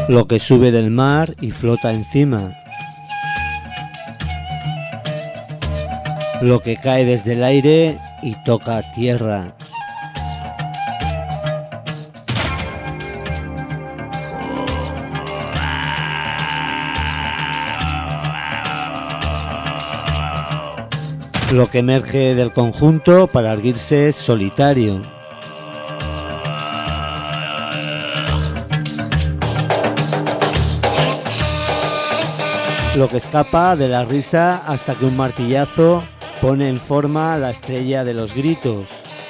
lo que sube del mar y flota encima, lo que cae desde el aire y toca tierra. Lo que emerge del conjunto para erguirse solitario. Lo que escapa de la risa hasta que un martillazo pone en forma la estrella de los gritos.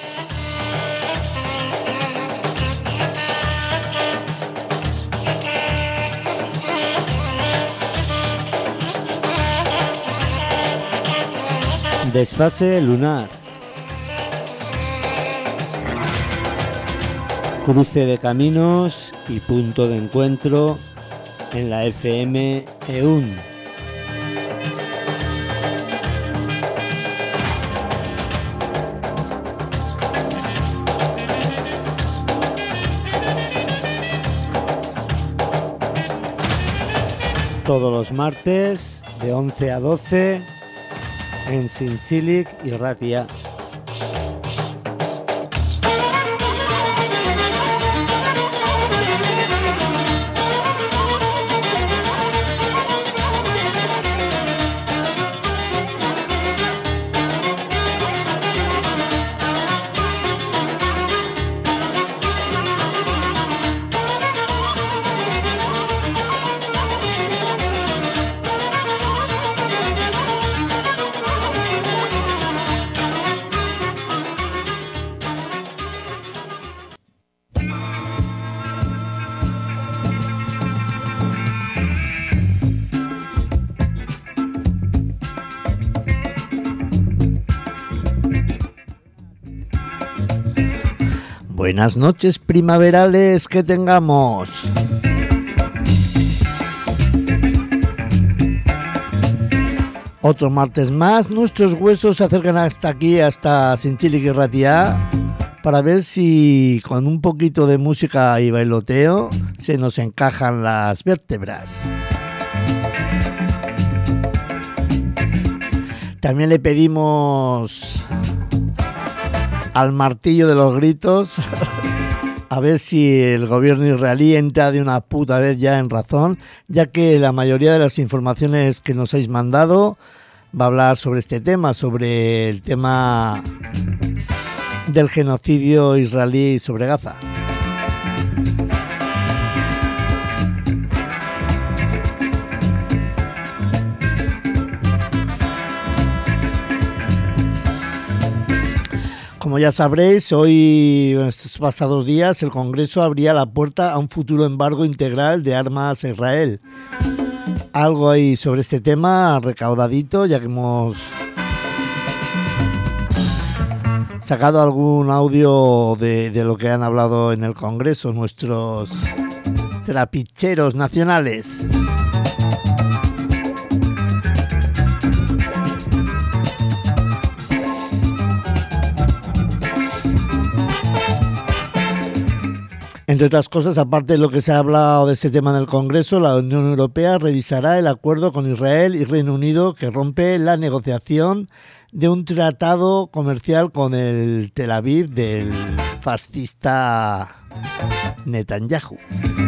Desfase lunar. Cruce de caminos y punto de encuentro en la FM EUN. Todos los martes de 11 a 12 en Zintzilik y Ratia. Buenas noches primaverales que tengamos. Otro martes más, nuestros huesos se acercan hasta aquí, hasta Zintzilik y Ratia, para ver si con un poquito de música y bailoteo se nos encajan las vértebras. También le pedimos al martillo de los gritos a ver si el gobierno israelí entra de una puta vez ya en razón, ya que la mayoría de las informaciones que nos habéis mandado va a hablar sobre este tema, sobre el tema del genocidio israelí sobre Gaza. Como ya sabréis, hoy, en estos pasados días, el Congreso abría la puerta a un futuro embargo integral de armas a Israel. Algo ahí sobre este tema recaudadito, ya que hemos sacado algún audio de lo que han hablado en el Congreso nuestros trapicheros nacionales. Entre otras cosas, aparte de lo que se ha hablado de este tema en el Congreso, la Unión Europea revisará el acuerdo con Israel y Reino Unido que rompe la negociación de un tratado comercial con el Tel Aviv del fascista Netanyahu.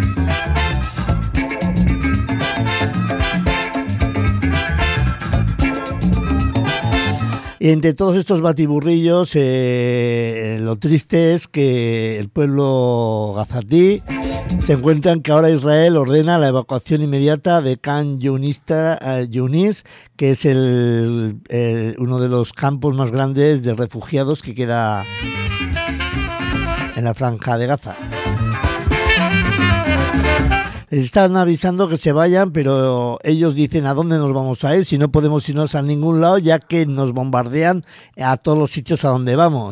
Y entre todos estos batiburrillos, lo triste es que el pueblo gazatí se encuentra en que ahora Israel ordena la evacuación inmediata de Khan Yunis, que es uno de los campos más grandes de refugiados que queda en la franja de Gaza. Les están avisando que se vayan, pero ellos dicen a dónde nos vamos a ir si no podemos irnos a ningún lado, ya que nos bombardean a todos los sitios a donde vamos.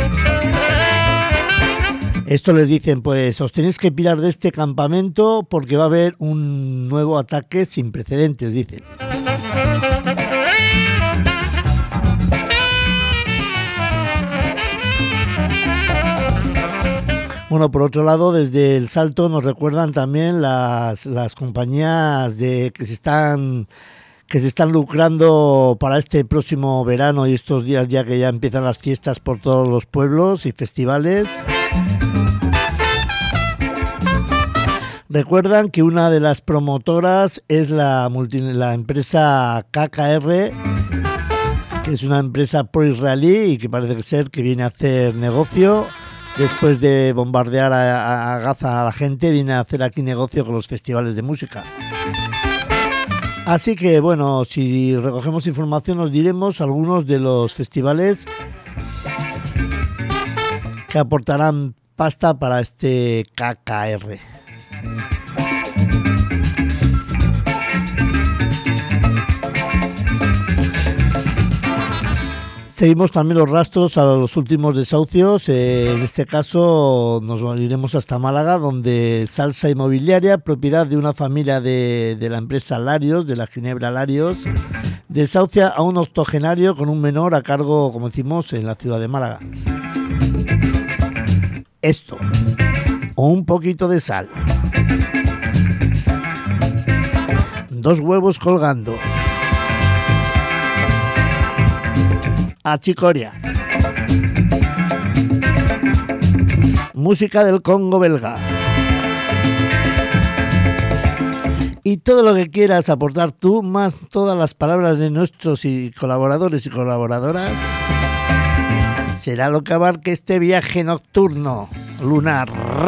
Esto les dicen, pues os tenéis que pirar de este campamento porque va a haber un nuevo ataque sin precedentes, dicen. Bueno, por otro lado, desde El Salto nos recuerdan también las compañías que se están lucrando para este próximo verano y estos días ya que ya empiezan las fiestas por todos los pueblos y festivales. Recuerdan que una de las promotoras es la empresa KKR, que es una empresa pro-israelí y que parece ser que viene a hacer negocio. Después de bombardear a Gaza a la gente, viene a hacer aquí negocio con los festivales de música. Así que, bueno, si recogemos información os diremos algunos de los festivales que aportarán pasta para este KKR. Seguimos también los rastros a los últimos desahucios. En este caso nos iremos hasta Málaga, donde Salsa Inmobiliaria, propiedad de una familia de la empresa Larios, de la Ginebra Larios, desahucia a un octogenario con un menor a cargo, como decimos, en la ciudad de Málaga. Esto, o un poquito de sal, 2 huevos colgando, achicoria, música del Congo belga y todo lo que quieras aportar tú, más todas las palabras de nuestros colaboradores y colaboradoras, será lo que abarque este viaje nocturno lunar.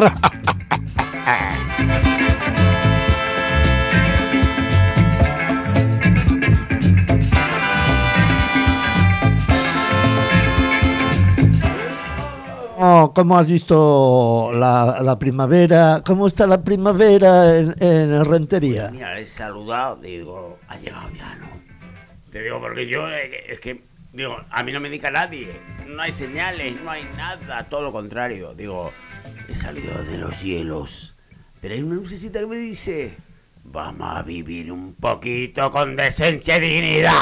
¿Cómo has visto la primavera? ¿Cómo está la primavera en Rentería? Mira, he saludado, digo, ha llegado ya, ¿no? Te digo, porque yo, es que, digo, a mí no me indica nadie, no hay señales, no hay nada, todo lo contrario. Digo, he salido de los hielos, pero hay una lucecita que me dice, vamos a vivir un poquito con decencia y dignidad.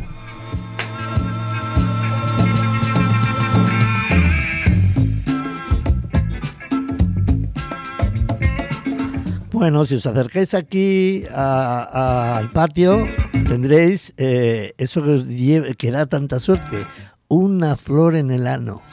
Bueno, si os acercáis aquí al patio, tendréis eso que da tanta suerte, una flor en el ano.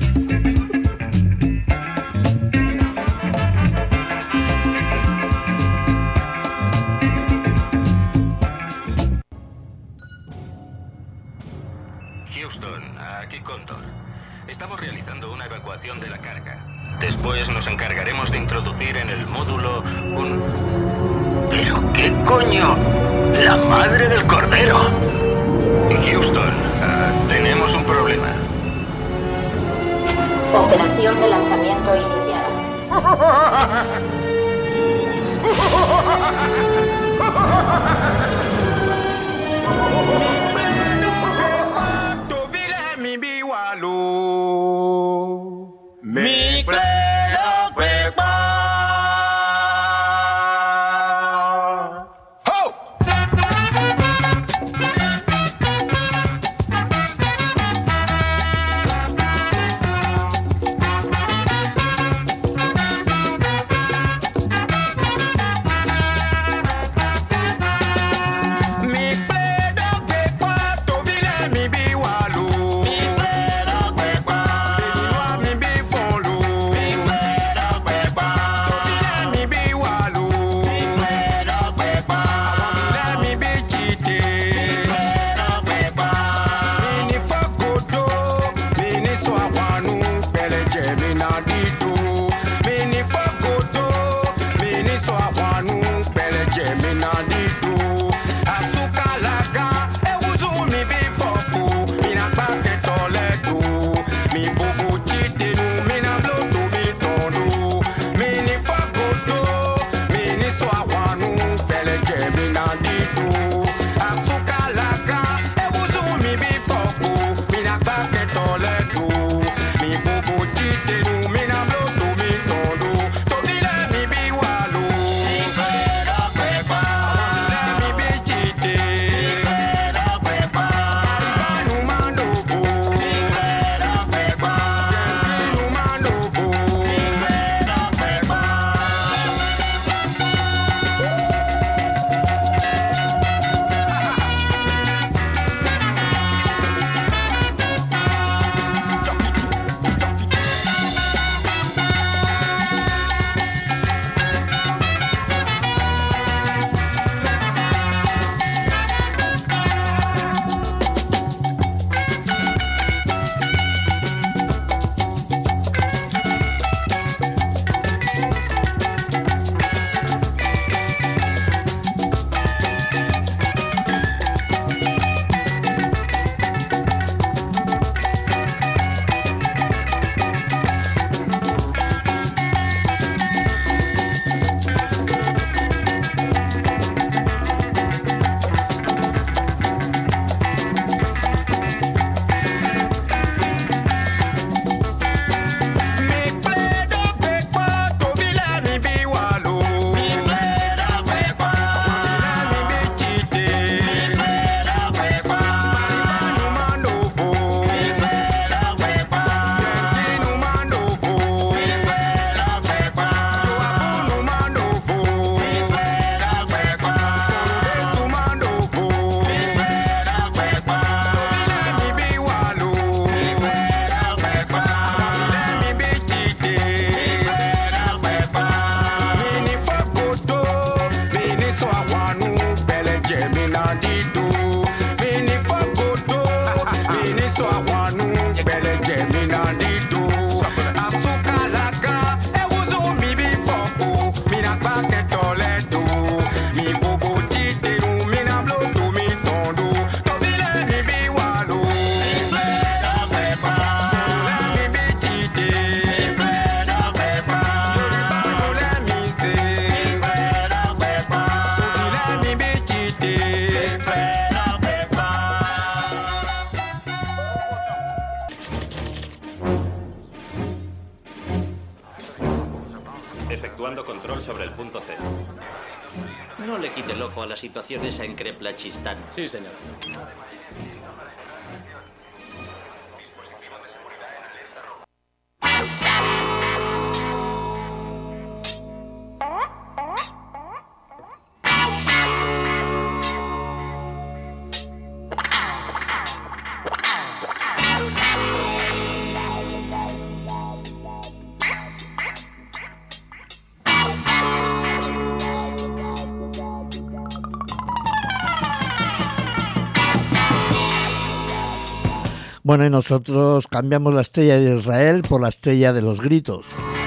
Houston, aquí Cóndor. Estamos realizando una evacuación de la carga. Después nos encargaremos de introducir en el módulo un... ¿Pero qué coño? ¡La madre del cordero! Houston, tenemos un problema. Operación de lanzamiento iniciada. Mi pleno pepa. Ho! Efectuando control sobre el punto cero. No le quite el ojo a la situación esa en Kreplachistán. Sí, señor. Bueno, y nosotros cambiamos la estrella de Israel por la estrella de los gritos.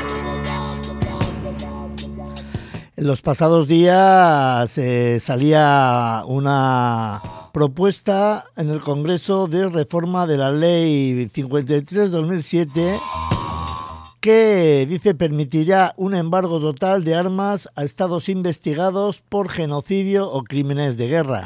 En los pasados días salía una propuesta en el Congreso de reforma de la Ley 53/2007 que dice permitirá un embargo total de armas a estados investigados por genocidio o crímenes de guerra.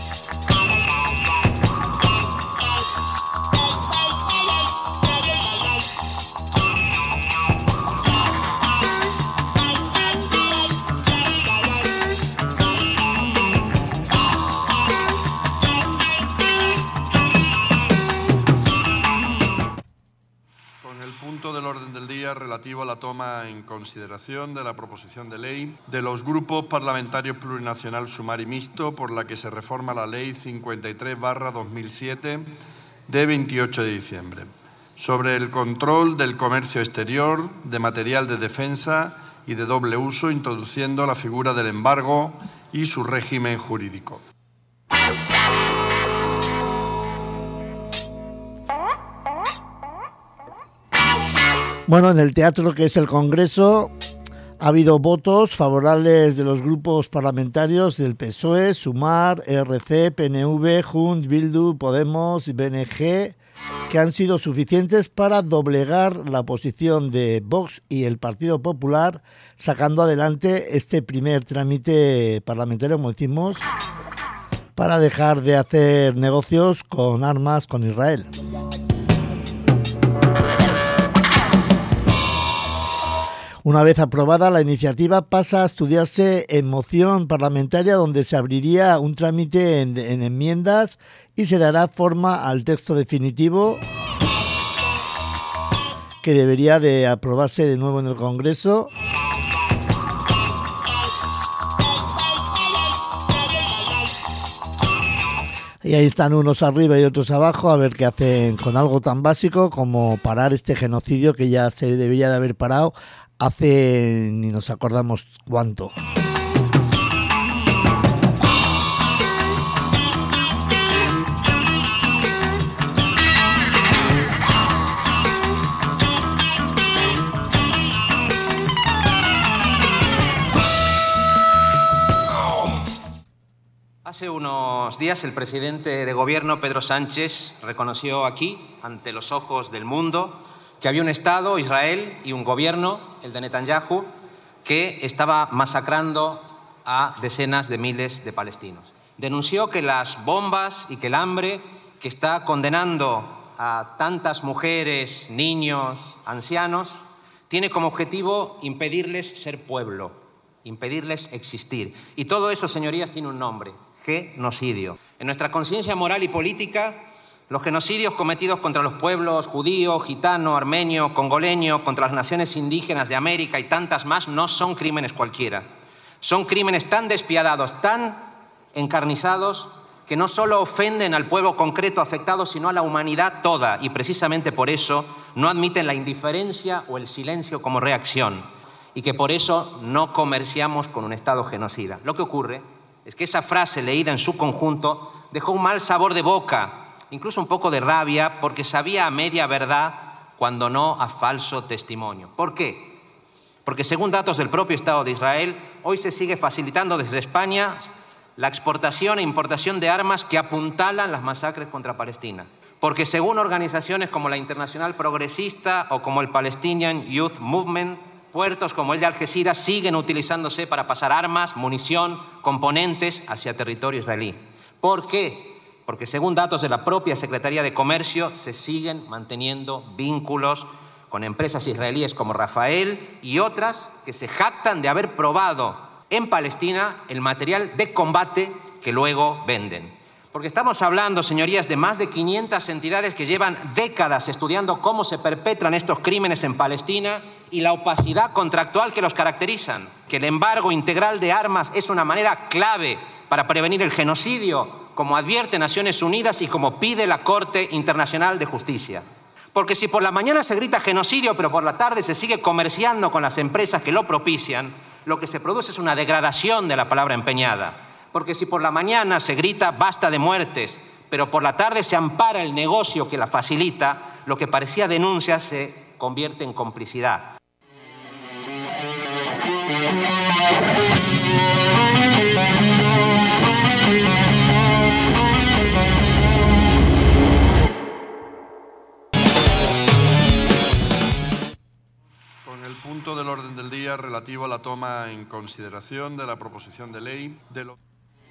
Del orden del día relativo a la toma en consideración de la proposición de ley de los grupos parlamentarios plurinacional sumar y mixto por la que se reforma la Ley 53/2007 de 28 de diciembre sobre el control del comercio exterior de material de defensa y de doble uso, introduciendo la figura del embargo y su régimen jurídico. Bueno, en el teatro que es el Congreso ha habido votos favorables de los grupos parlamentarios del PSOE, Sumar, ERC, PNV, Junts, Bildu, Podemos y BNG, que han sido suficientes para doblegar la posición de Vox y el Partido Popular, sacando adelante este primer trámite parlamentario, como decimos, para dejar de hacer negocios con armas con Israel. Una vez aprobada, la iniciativa pasa a estudiarse en moción parlamentaria, donde se abriría un trámite en enmiendas y se dará forma al texto definitivo que debería de aprobarse de nuevo en el Congreso. Y ahí están unos arriba y otros abajo a ver qué hacen con algo tan básico como parar este genocidio que ya se debería de haber parado hace ni nos acordamos cuánto. Hace unos días el presidente de gobierno, Pedro Sánchez, reconoció aquí, ante los ojos del mundo, que había un Estado, Israel, y un gobierno, el de Netanyahu, que estaba masacrando a decenas de miles de palestinos. Denunció que las bombas y que el hambre que está condenando a tantas mujeres, niños, ancianos, tiene como objetivo impedirles ser pueblo, impedirles existir. Y todo eso, señorías, tiene un nombre: genocidio. En nuestra conciencia moral y política, los genocidios cometidos contra los pueblos judío, gitano, armenio, congoleño, contra las naciones indígenas de América y tantas más, no son crímenes cualquiera. Son crímenes tan despiadados, tan encarnizados, que no solo ofenden al pueblo concreto afectado, sino a la humanidad toda. Y precisamente por eso no admiten la indiferencia o el silencio como reacción. Y que por eso no comerciamos con un Estado genocida. Lo que ocurre es que esa frase leída en su conjunto dejó un mal sabor de boca, incluso un poco de rabia, porque sabía a media verdad cuando no a falso testimonio. ¿Por qué? Porque según datos del propio Estado de Israel, hoy se sigue facilitando desde España la exportación e importación de armas que apuntalan las masacres contra Palestina. Porque según organizaciones como la Internacional Progresista o como el Palestinian Youth Movement, puertos como el de Algeciras siguen utilizándose para pasar armas, munición, componentes hacia territorio israelí. ¿Por qué? Porque según datos de la propia Secretaría de Comercio, se siguen manteniendo vínculos con empresas israelíes como Rafael y otras que se jactan de haber probado en Palestina el material de combate que luego venden. Porque estamos hablando, señorías, de más de 500 entidades que llevan décadas estudiando cómo se perpetran estos crímenes en Palestina y la opacidad contractual que los caracterizan. Que el embargo integral de armas es una manera clave para prevenir el genocidio, como advierte Naciones Unidas y como pide la Corte Internacional de Justicia. Porque si por la mañana se grita genocidio, pero por la tarde se sigue comerciando con las empresas que lo propician, lo que se produce es una degradación de la palabra empeñada. Porque si por la mañana se grita basta de muertes, pero por la tarde se ampara el negocio que la facilita, lo que parecía denuncia se convierte en complicidad. Con el punto del orden del día relativo a la toma en consideración de la proposición de ley de los...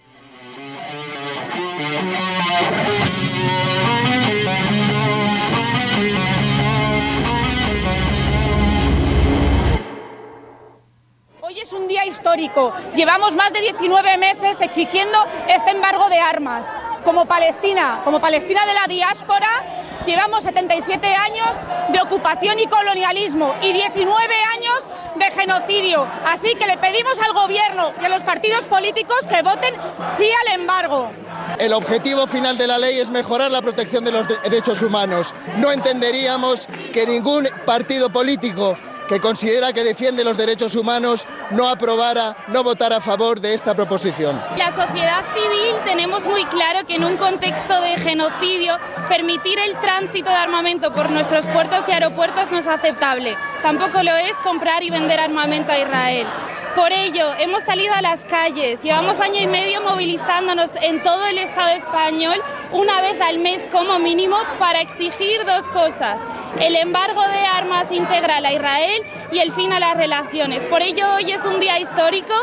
Hoy es un día histórico. Llevamos más de 19 meses exigiendo este embargo de armas. Como Palestina de la diáspora, llevamos 77 años de ocupación y colonialismo y 19 años de genocidio. Así que le pedimos al gobierno y a los partidos políticos que voten sí al embargo. El objetivo final de la ley es mejorar la protección de los derechos humanos. No entenderíamos que ningún partido político que considera que defiende los derechos humanos no votara a favor de esta proposición. La sociedad civil tenemos muy claro que en un contexto de genocidio permitir el tránsito de armamento por nuestros puertos y aeropuertos no es aceptable. Tampoco lo es comprar y vender armamento a Israel. Por ello, hemos salido a las calles, llevamos año y medio movilizándonos en todo el Estado español, una vez al mes como mínimo, para exigir dos cosas: el embargo de armas integral a Israel y el fin a las relaciones. Por ello, hoy es un día histórico.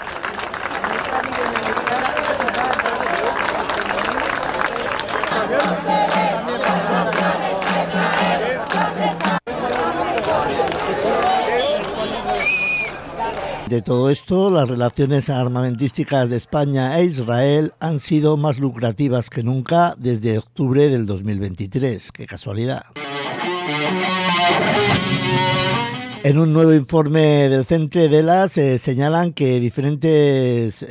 De todo esto, las relaciones armamentísticas de España e Israel han sido más lucrativas que nunca desde octubre del 2023. ¡Qué casualidad! En un nuevo informe del Centre Dela se señalan que diferencias,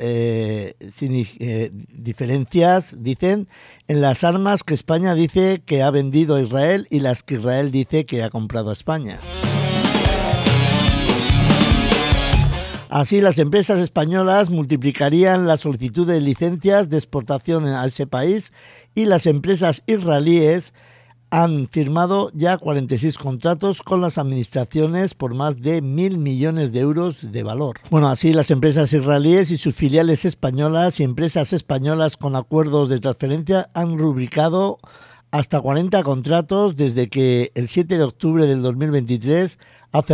dicen, en las armas que España dice que ha vendido a Israel y las que Israel dice que ha comprado a España. Así, las empresas españolas multiplicarían la solicitud de licencias de exportación a ese país y las empresas israelíes han firmado ya 46 contratos con las administraciones por más de 1.000 millones de euros de valor. Bueno, así las empresas israelíes y sus filiales españolas y empresas españolas con acuerdos de transferencia han rubricado hasta 40 contratos desde que el 7 de octubre del 2023, hace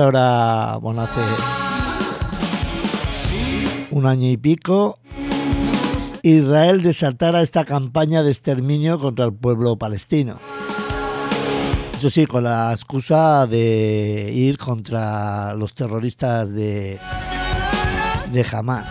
un año y pico, Israel desatara esta campaña de exterminio contra el pueblo palestino. Eso sí, con la excusa de ir contra los terroristas de Hamás.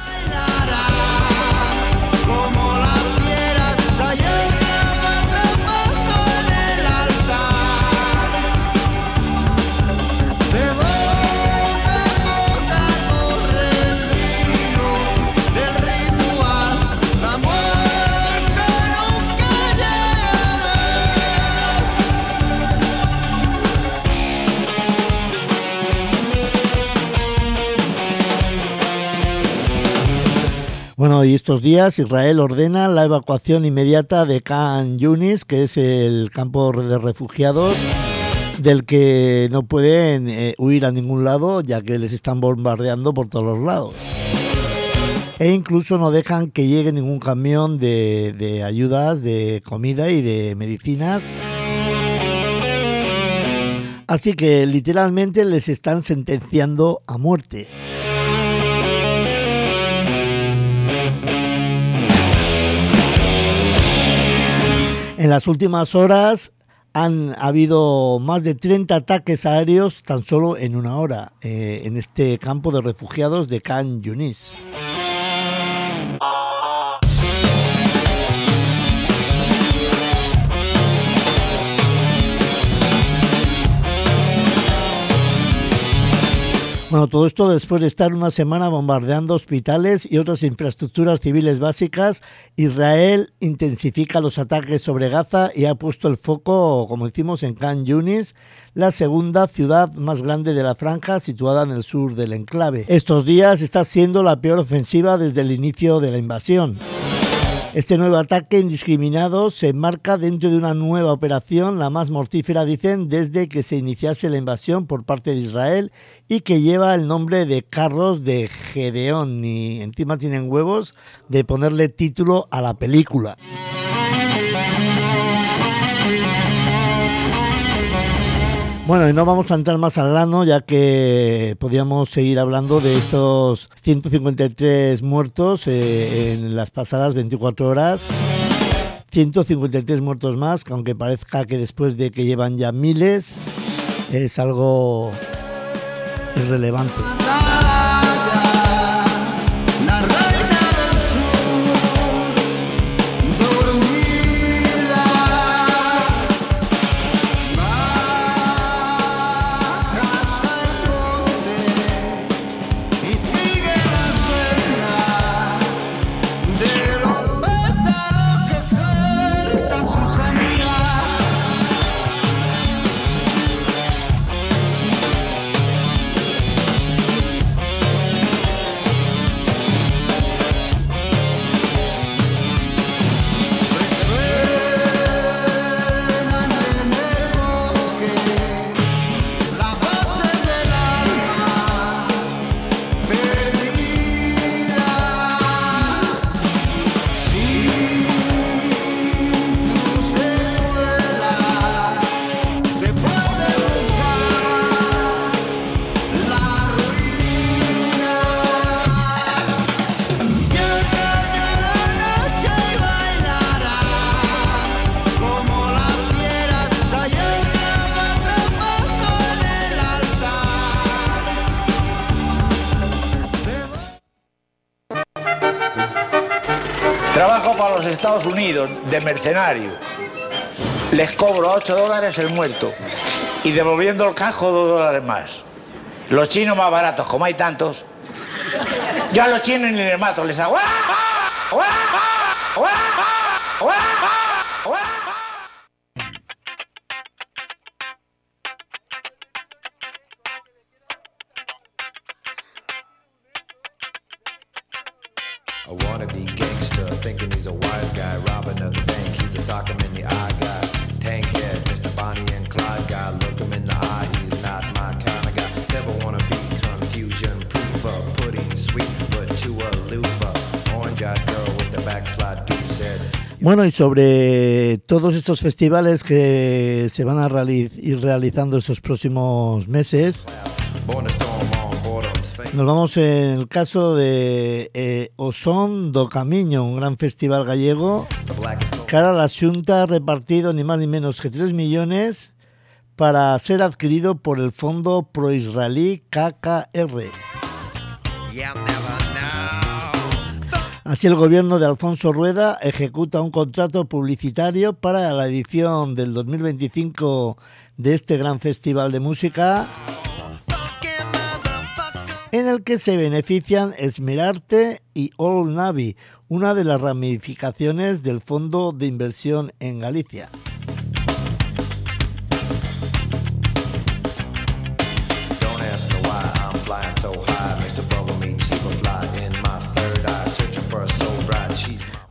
Bueno, y estos días Israel ordena la evacuación inmediata de Khan Yunis, que es el campo de refugiados del que no pueden huir a ningún lado, ya que les están bombardeando por todos los lados. E incluso no dejan que llegue ningún camión de ayudas, de comida y de medicinas. Así que literalmente les están sentenciando a muerte. En las últimas horas han habido más de 30 ataques aéreos tan solo en una hora en este campo de refugiados de Khan Yunis. Bueno, todo esto después de estar una semana bombardeando hospitales y otras infraestructuras civiles básicas. Israel intensifica los ataques sobre Gaza y ha puesto el foco, como decimos, en Khan Yunis, la segunda ciudad más grande de la franja, situada en el sur del enclave. Estos días está siendo la peor ofensiva desde el inicio de la invasión. Este nuevo ataque indiscriminado se enmarca dentro de una nueva operación, la más mortífera, dicen, desde que se iniciase la invasión por parte de Israel y que lleva el nombre de Carros de Gedeón. Y encima tienen huevos de ponerle título a la película. Bueno, y no vamos a entrar más al grano, ya que podíamos seguir hablando de estos 153 muertos en las pasadas 24 horas. 153 muertos más, que aunque parezca que después de que llevan ya miles, es algo irrelevante. Trabajo para los Estados Unidos de mercenario. Les cobro $8 el muerto y devolviendo el casco $2 más. Los chinos más baratos, como hay tantos. Yo a los chinos ni les mato, les hago... A wannabe gangster thinking he's a wise guy, robbing at the bank, he's a sock him in the eye guy. Tank head, Mr. Bonnie and Clyde guy, look him in the eye, he's not my kind of guy. Never wanna be confusion proof of pudding sweet, but too aloof of orange-eyed girl with the backslide dude said. Bueno, y sobre todos estos festivales que se van a ir realizando estos próximos meses, nos vamos en el caso de O Son do Camiño, un gran festival gallego, que ahora la Xunta ha repartido ni más ni menos que 3 millones para ser adquirido por el fondo pro-israelí KKR. Así el gobierno de Alfonso Rueda ejecuta un contrato publicitario para la edición del 2025 de este gran festival de música, en el que se benefician Esmerarte y All Navy, una de las ramificaciones del Fondo de Inversión en Galicia. Flying so high, Mr. Bubble meets Superfly in my third eye, searching for a soul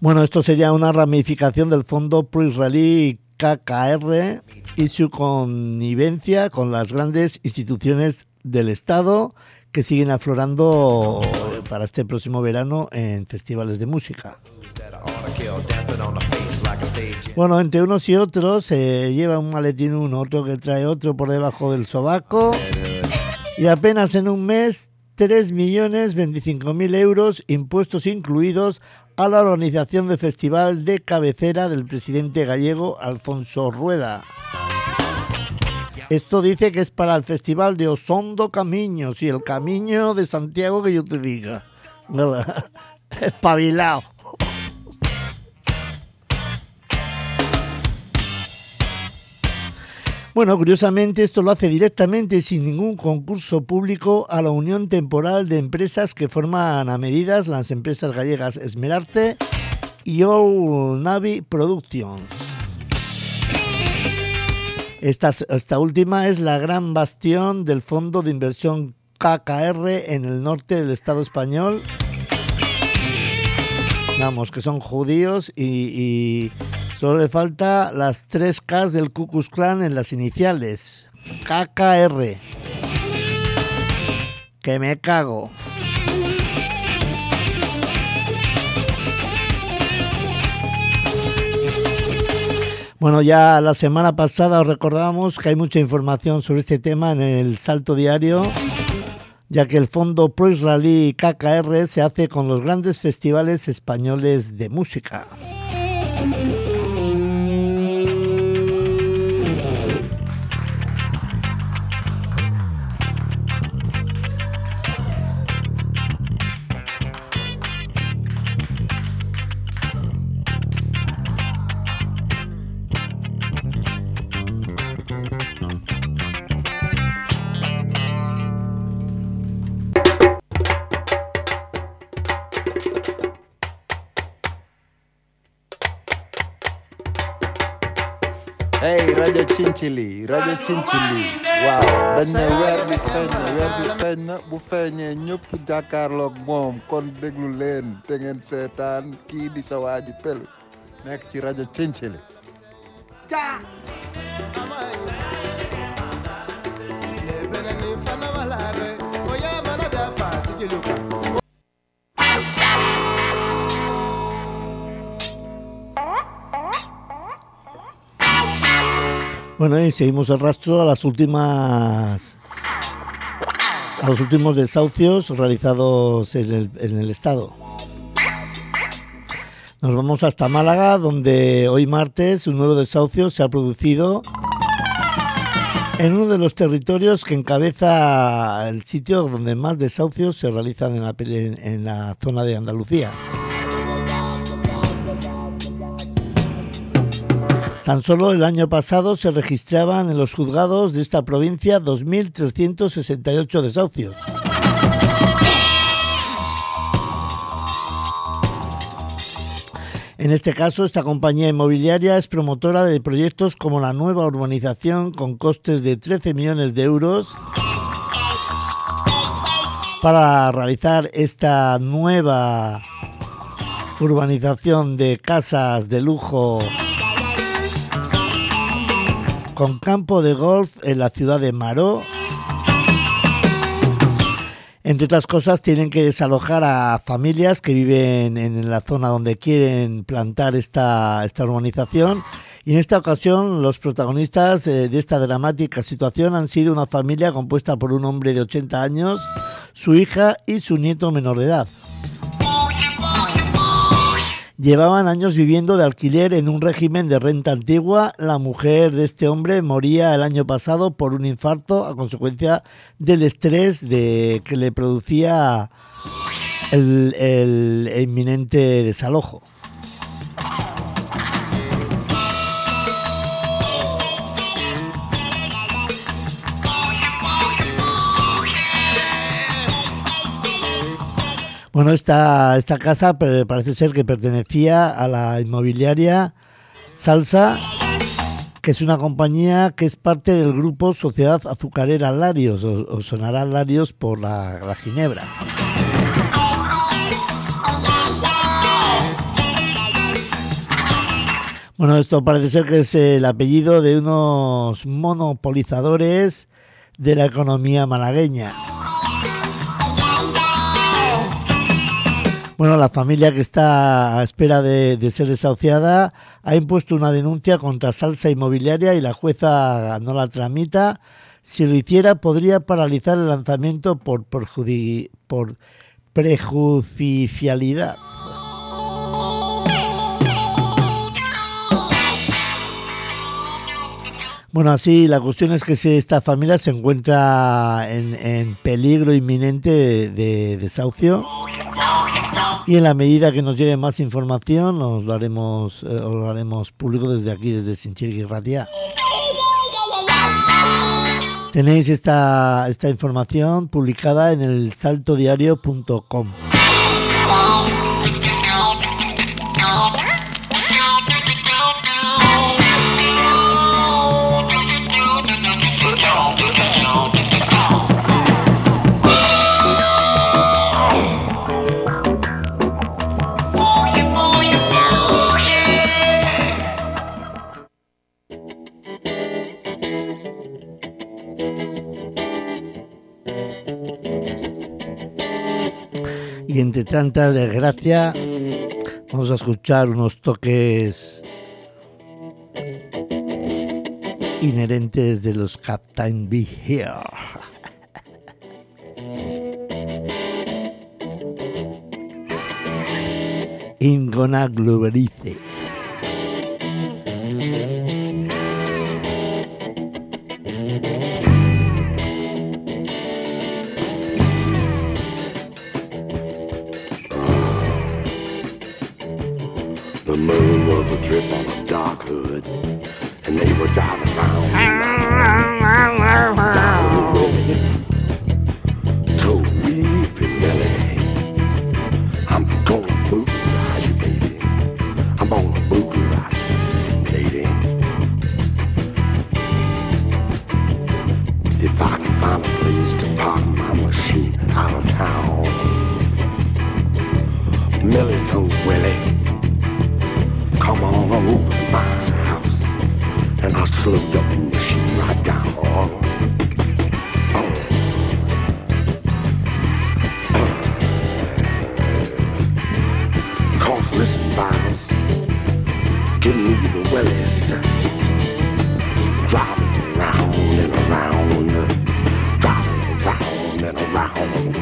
Bueno, esto sería una ramificación del fondo pro-israelí KKR y su connivencia con las grandes instituciones del Estado que siguen aflorando para este próximo verano en festivales de música. Bueno, entre unos y otros se lleva un maletín uno, otro que trae otro por debajo del sobaco y apenas en un mes 3.025.000 euros, impuestos incluidos, a la organización del festival de cabecera del presidente gallego Alfonso Rueda. Esto dice que es para el festival de Osondo Camiño, y el Camiño de Santiago que yo te diga. Espabilado. Bueno, curiosamente esto lo hace directamente sin ningún concurso público a la unión temporal de empresas que forman a medidas las empresas gallegas Esmerarte y All Navy Productions. Esta última es la gran bastión del fondo de inversión KKR en el norte del Estado español. Vamos, que son judíos y solo le falta las 3 Ks del Ku Klux Klan en las iniciales. KKR. Que me cago. Bueno, ya la semana pasada os recordamos que hay mucha información sobre este tema en el Salto Diario, ya que el fondo pro-israelí KKR se hace con los grandes festivales españoles de música. Hey, Radio Chinchili, wow dañ ne weer bi feeñ na bu feeñee ñëpp jàkkaarloog moom kon déglu leen te ngeen seetaan kii di sa waa ji Pelu nekk ci Radio Chinchili. Bueno, y seguimos el rastro a los últimos desahucios realizados en el Estado. Nos vamos hasta Málaga, donde hoy martes un nuevo desahucio se ha producido en uno de los territorios que encabeza el sitio donde más desahucios se realizan en la zona de Andalucía. Tan solo el año pasado se registraban en los juzgados de esta provincia 2.368 desahucios. En este caso, esta compañía inmobiliaria es promotora de proyectos como la nueva urbanización con costes de 13 millones de euros para realizar esta nueva urbanización de casas de lujo con campo de golf en la ciudad de Maró. Entre otras cosas, tienen que desalojar a familias que viven en la zona donde quieren plantar esta urbanización. Y en esta ocasión, los protagonistas de esta dramática situación han sido una familia compuesta por un hombre de 80 años, su hija y su nieto menor de edad. Llevaban años viviendo de alquiler en un régimen de renta antigua. La mujer de este hombre moría el año pasado por un infarto a consecuencia del estrés que le producía el inminente desalojo. Bueno, esta casa parece ser que pertenecía a la inmobiliaria Salsa, que es una compañía que es parte del grupo Sociedad Azucarera Larios, o sonará Larios por la ginebra. Bueno, esto parece ser que es el apellido de unos monopolizadores de la economía malagueña. Bueno, la familia, que está a espera de ser desahuciada, ha impuesto una denuncia contra Salsa Inmobiliaria y la jueza no la tramita. Si lo hiciera, podría paralizar el lanzamiento por prejudicialidad. Bueno, así la cuestión es que si esta familia se encuentra en peligro inminente de desahucio, y en la medida que nos llegue más información os lo haremos público desde aquí, desde Txintxili Ratia. Tenéis esta información publicada en el saltodiario.com. Y entre tanta desgracia, vamos a escuchar unos toques inherentes de los Captain Be Here. Ingona Globerice. The moon was a drip on a dark hood, and they were driving round. Told weeping Nelly, I'm gonna booterize you, baby. I'm gonna booterize you, lady. If I can find a place to park my machine out of town. Millie told Willie, come on over to my house, and I'll slow your machine right down. Cause listen, Viles, give me the wellies, driving around and around, driving around and around.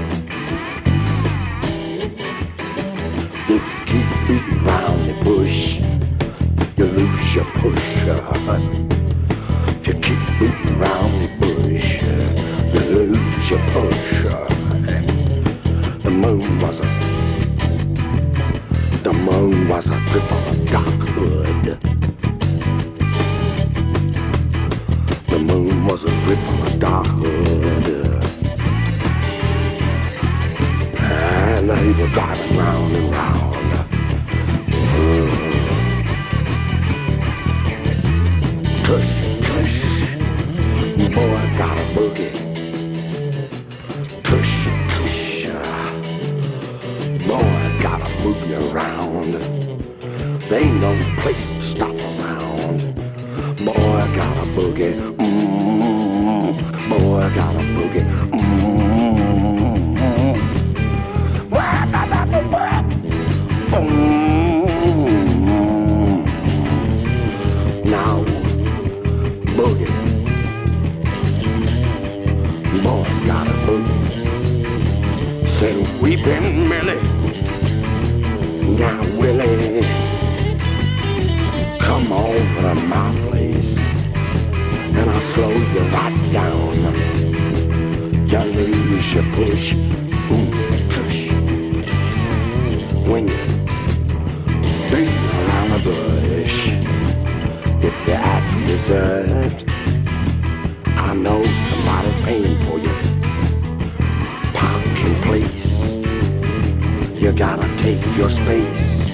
If you keep beating round the bush, you lose your push. If you keep beating round the bush, you lose your push. The moon was a drip on a dark hood. The moon was a drip on a dark hood. And they were driving round and round. Tush, tush, boy, I got a boogie. Tush, tush, boy, I got a boogie around. There ain't no place to stop around. Boy, I got a boogie. Boy, I got a boogie. Now, boogie. Boy, got a boogie. Said weeping Millie. Now, Willie, come over to my place, and I'll slow you right down. You lose your push. Tush. When you beat around the bush, if you act reserved, I know somebody's paying for you. Parking place, you gotta take your space.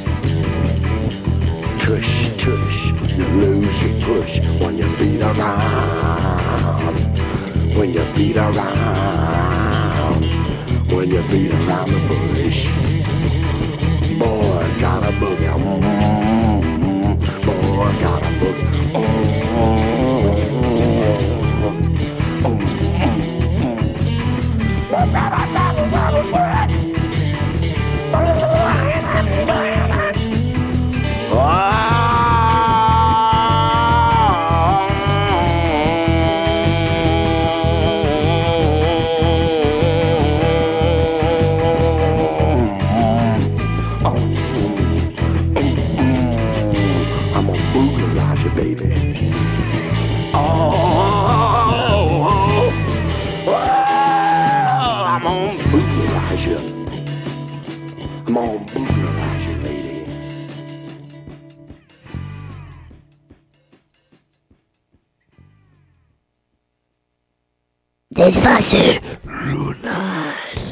Tush, tush, you lose your push when you beat around. When you beat around. When you beat around the bush. Boy, got a boogie. Boy, got Desfase lunar.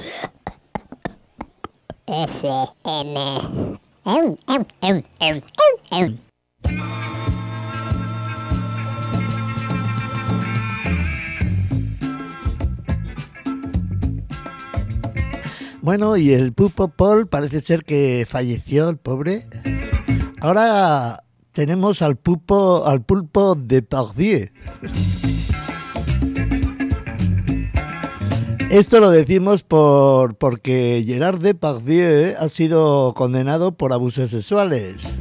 FM. Bueno, y el Pulpo Paul parece ser que falleció, el pobre. Ahora tenemos al pulpo Depardieu. Esto lo decimos porque Gerard Depardieu ha sido condenado por abusos sexuales.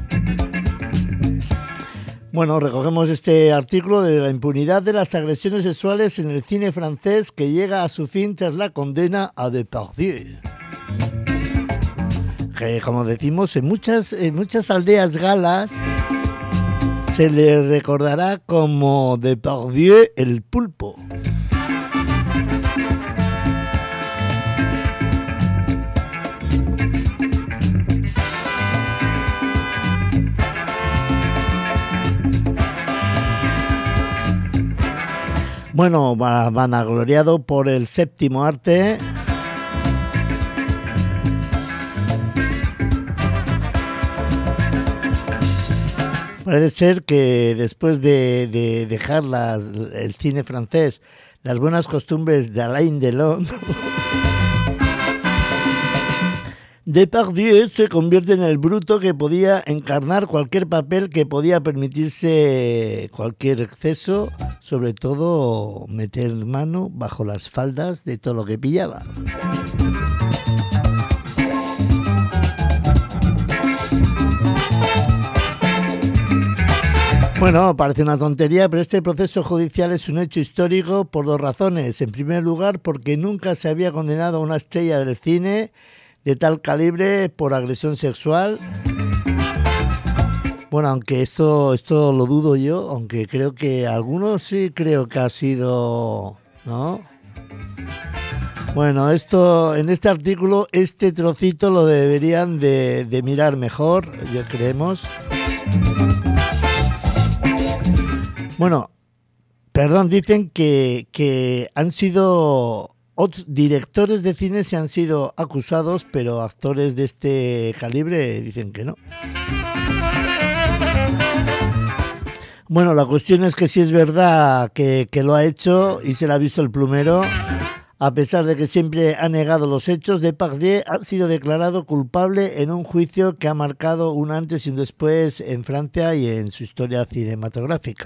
Bueno, recogemos este artículo de la impunidad de las agresiones sexuales en el cine francés que llega a su fin tras la condena a Depardieu. Que, como decimos, en muchas aldeas galas se le recordará como Depardieu el pulpo. Bueno, vanagloriado por el séptimo arte. Parece ser que después de dejar el cine francés, las buenas costumbres de Alain Delon, Depardieu se convierte en el bruto que podía encarnar cualquier papel que podía permitirse cualquier exceso, sobre todo meter mano bajo las faldas de todo lo que pillaba. Bueno, parece una tontería, pero este proceso judicial es un hecho histórico por dos razones. En primer lugar, porque nunca se había condenado a una estrella del cine de tal calibre por agresión sexual. Bueno, aunque esto lo dudo yo, aunque creo que algunos sí creo que ha sido, ¿no? Bueno, esto en este artículo, este trocito lo deberían de mirar mejor, yo creemos. Bueno, perdón, dicen que han sido directores de cine se han sido acusados, pero actores de este calibre dicen que no. Bueno, la cuestión es que si es verdad que lo ha hecho y se le ha visto el plumero, a pesar de que siempre ha negado los hechos, Depardieu ha sido declarado culpable en un juicio que ha marcado un antes y un después en Francia y en su historia cinematográfica.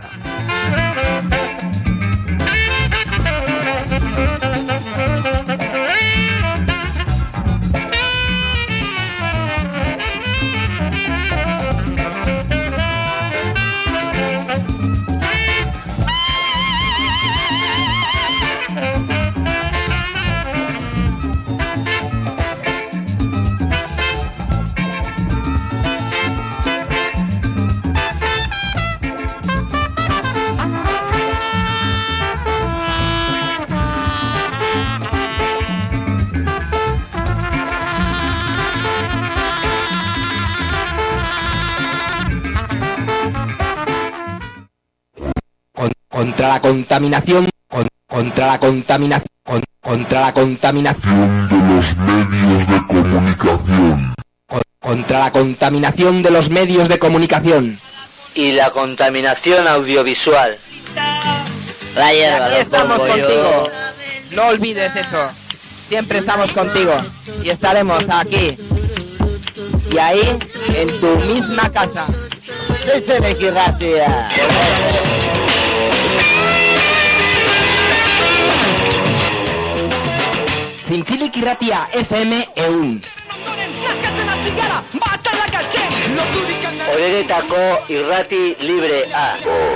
Contra la contaminación de los medios de comunicación. Contra la contaminación de los medios de comunicación. Y la contaminación audiovisual. La hierba, aquí estamos contigo. No olvides eso. Siempre estamos contigo. Y estaremos aquí. Y ahí, en tu misma casa. Zintzilik irratia. Zintzilik irratia FM eun. Oreretako irrati libre A.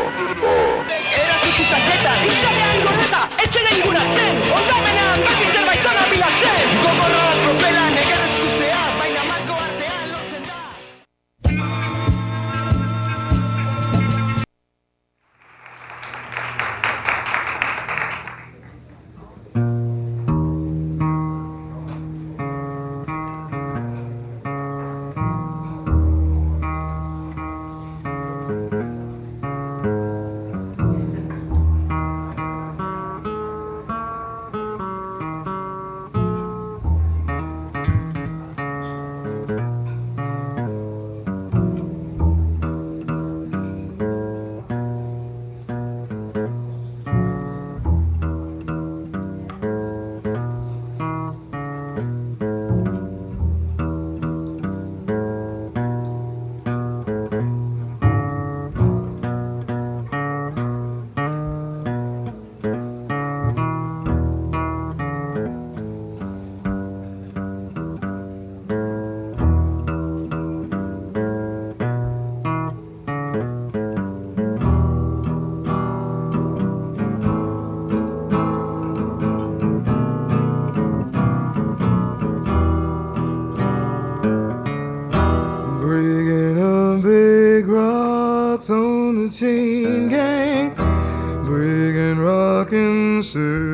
Chain gang, bringing rockin',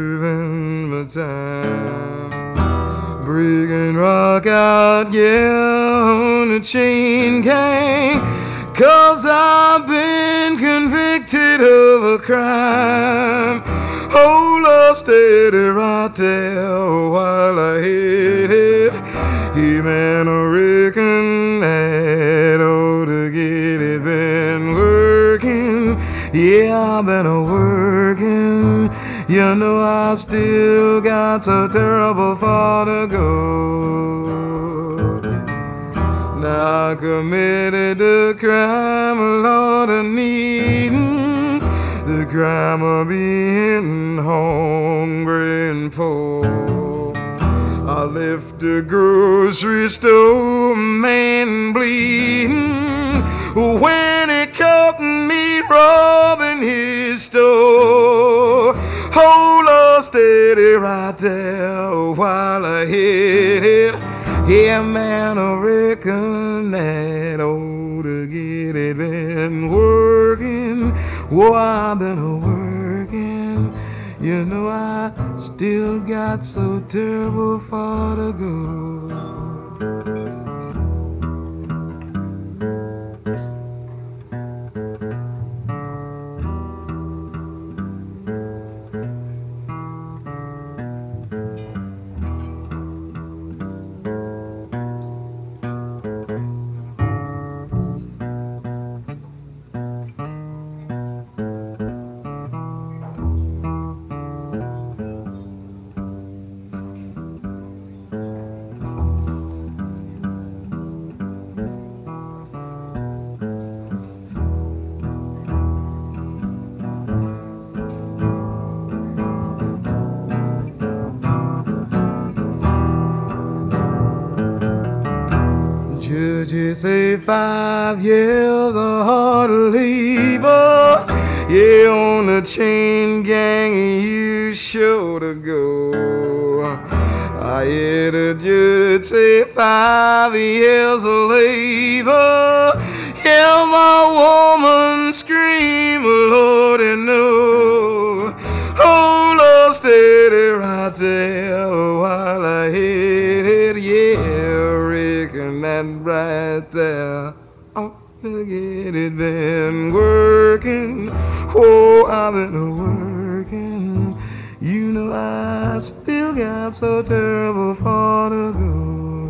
serving my time. Bringing rock out, yeah, on the chain gang, 'cause I've been convicted of a crime. Hold on steady right there while I hit it. Hey man, I reckon that ought to get it. Been working, yeah, I've been working. You know I still got so terrible far to go. Now I committed the crime, Lord, of needing, the crime of being hungry and poor. I left the grocery store, man, bleeding when he caught me robbing his store. Hold on steady right there while I hit it. Yeah, man, I reckon that ought to get it. Been working, oh, I've been working. You know I still got so terrible far to go. Judges say 5 years of hard labor. Yeah, on the chain gang you sure to go. I hear the judge say 5 years of labor. Yeah, my woman scream, Lord, and no. Hold on steady right there while I hit it. Yeah, reckon that right there ought to get it. Been working, oh, I've been working. You know I still got so terrible far to go.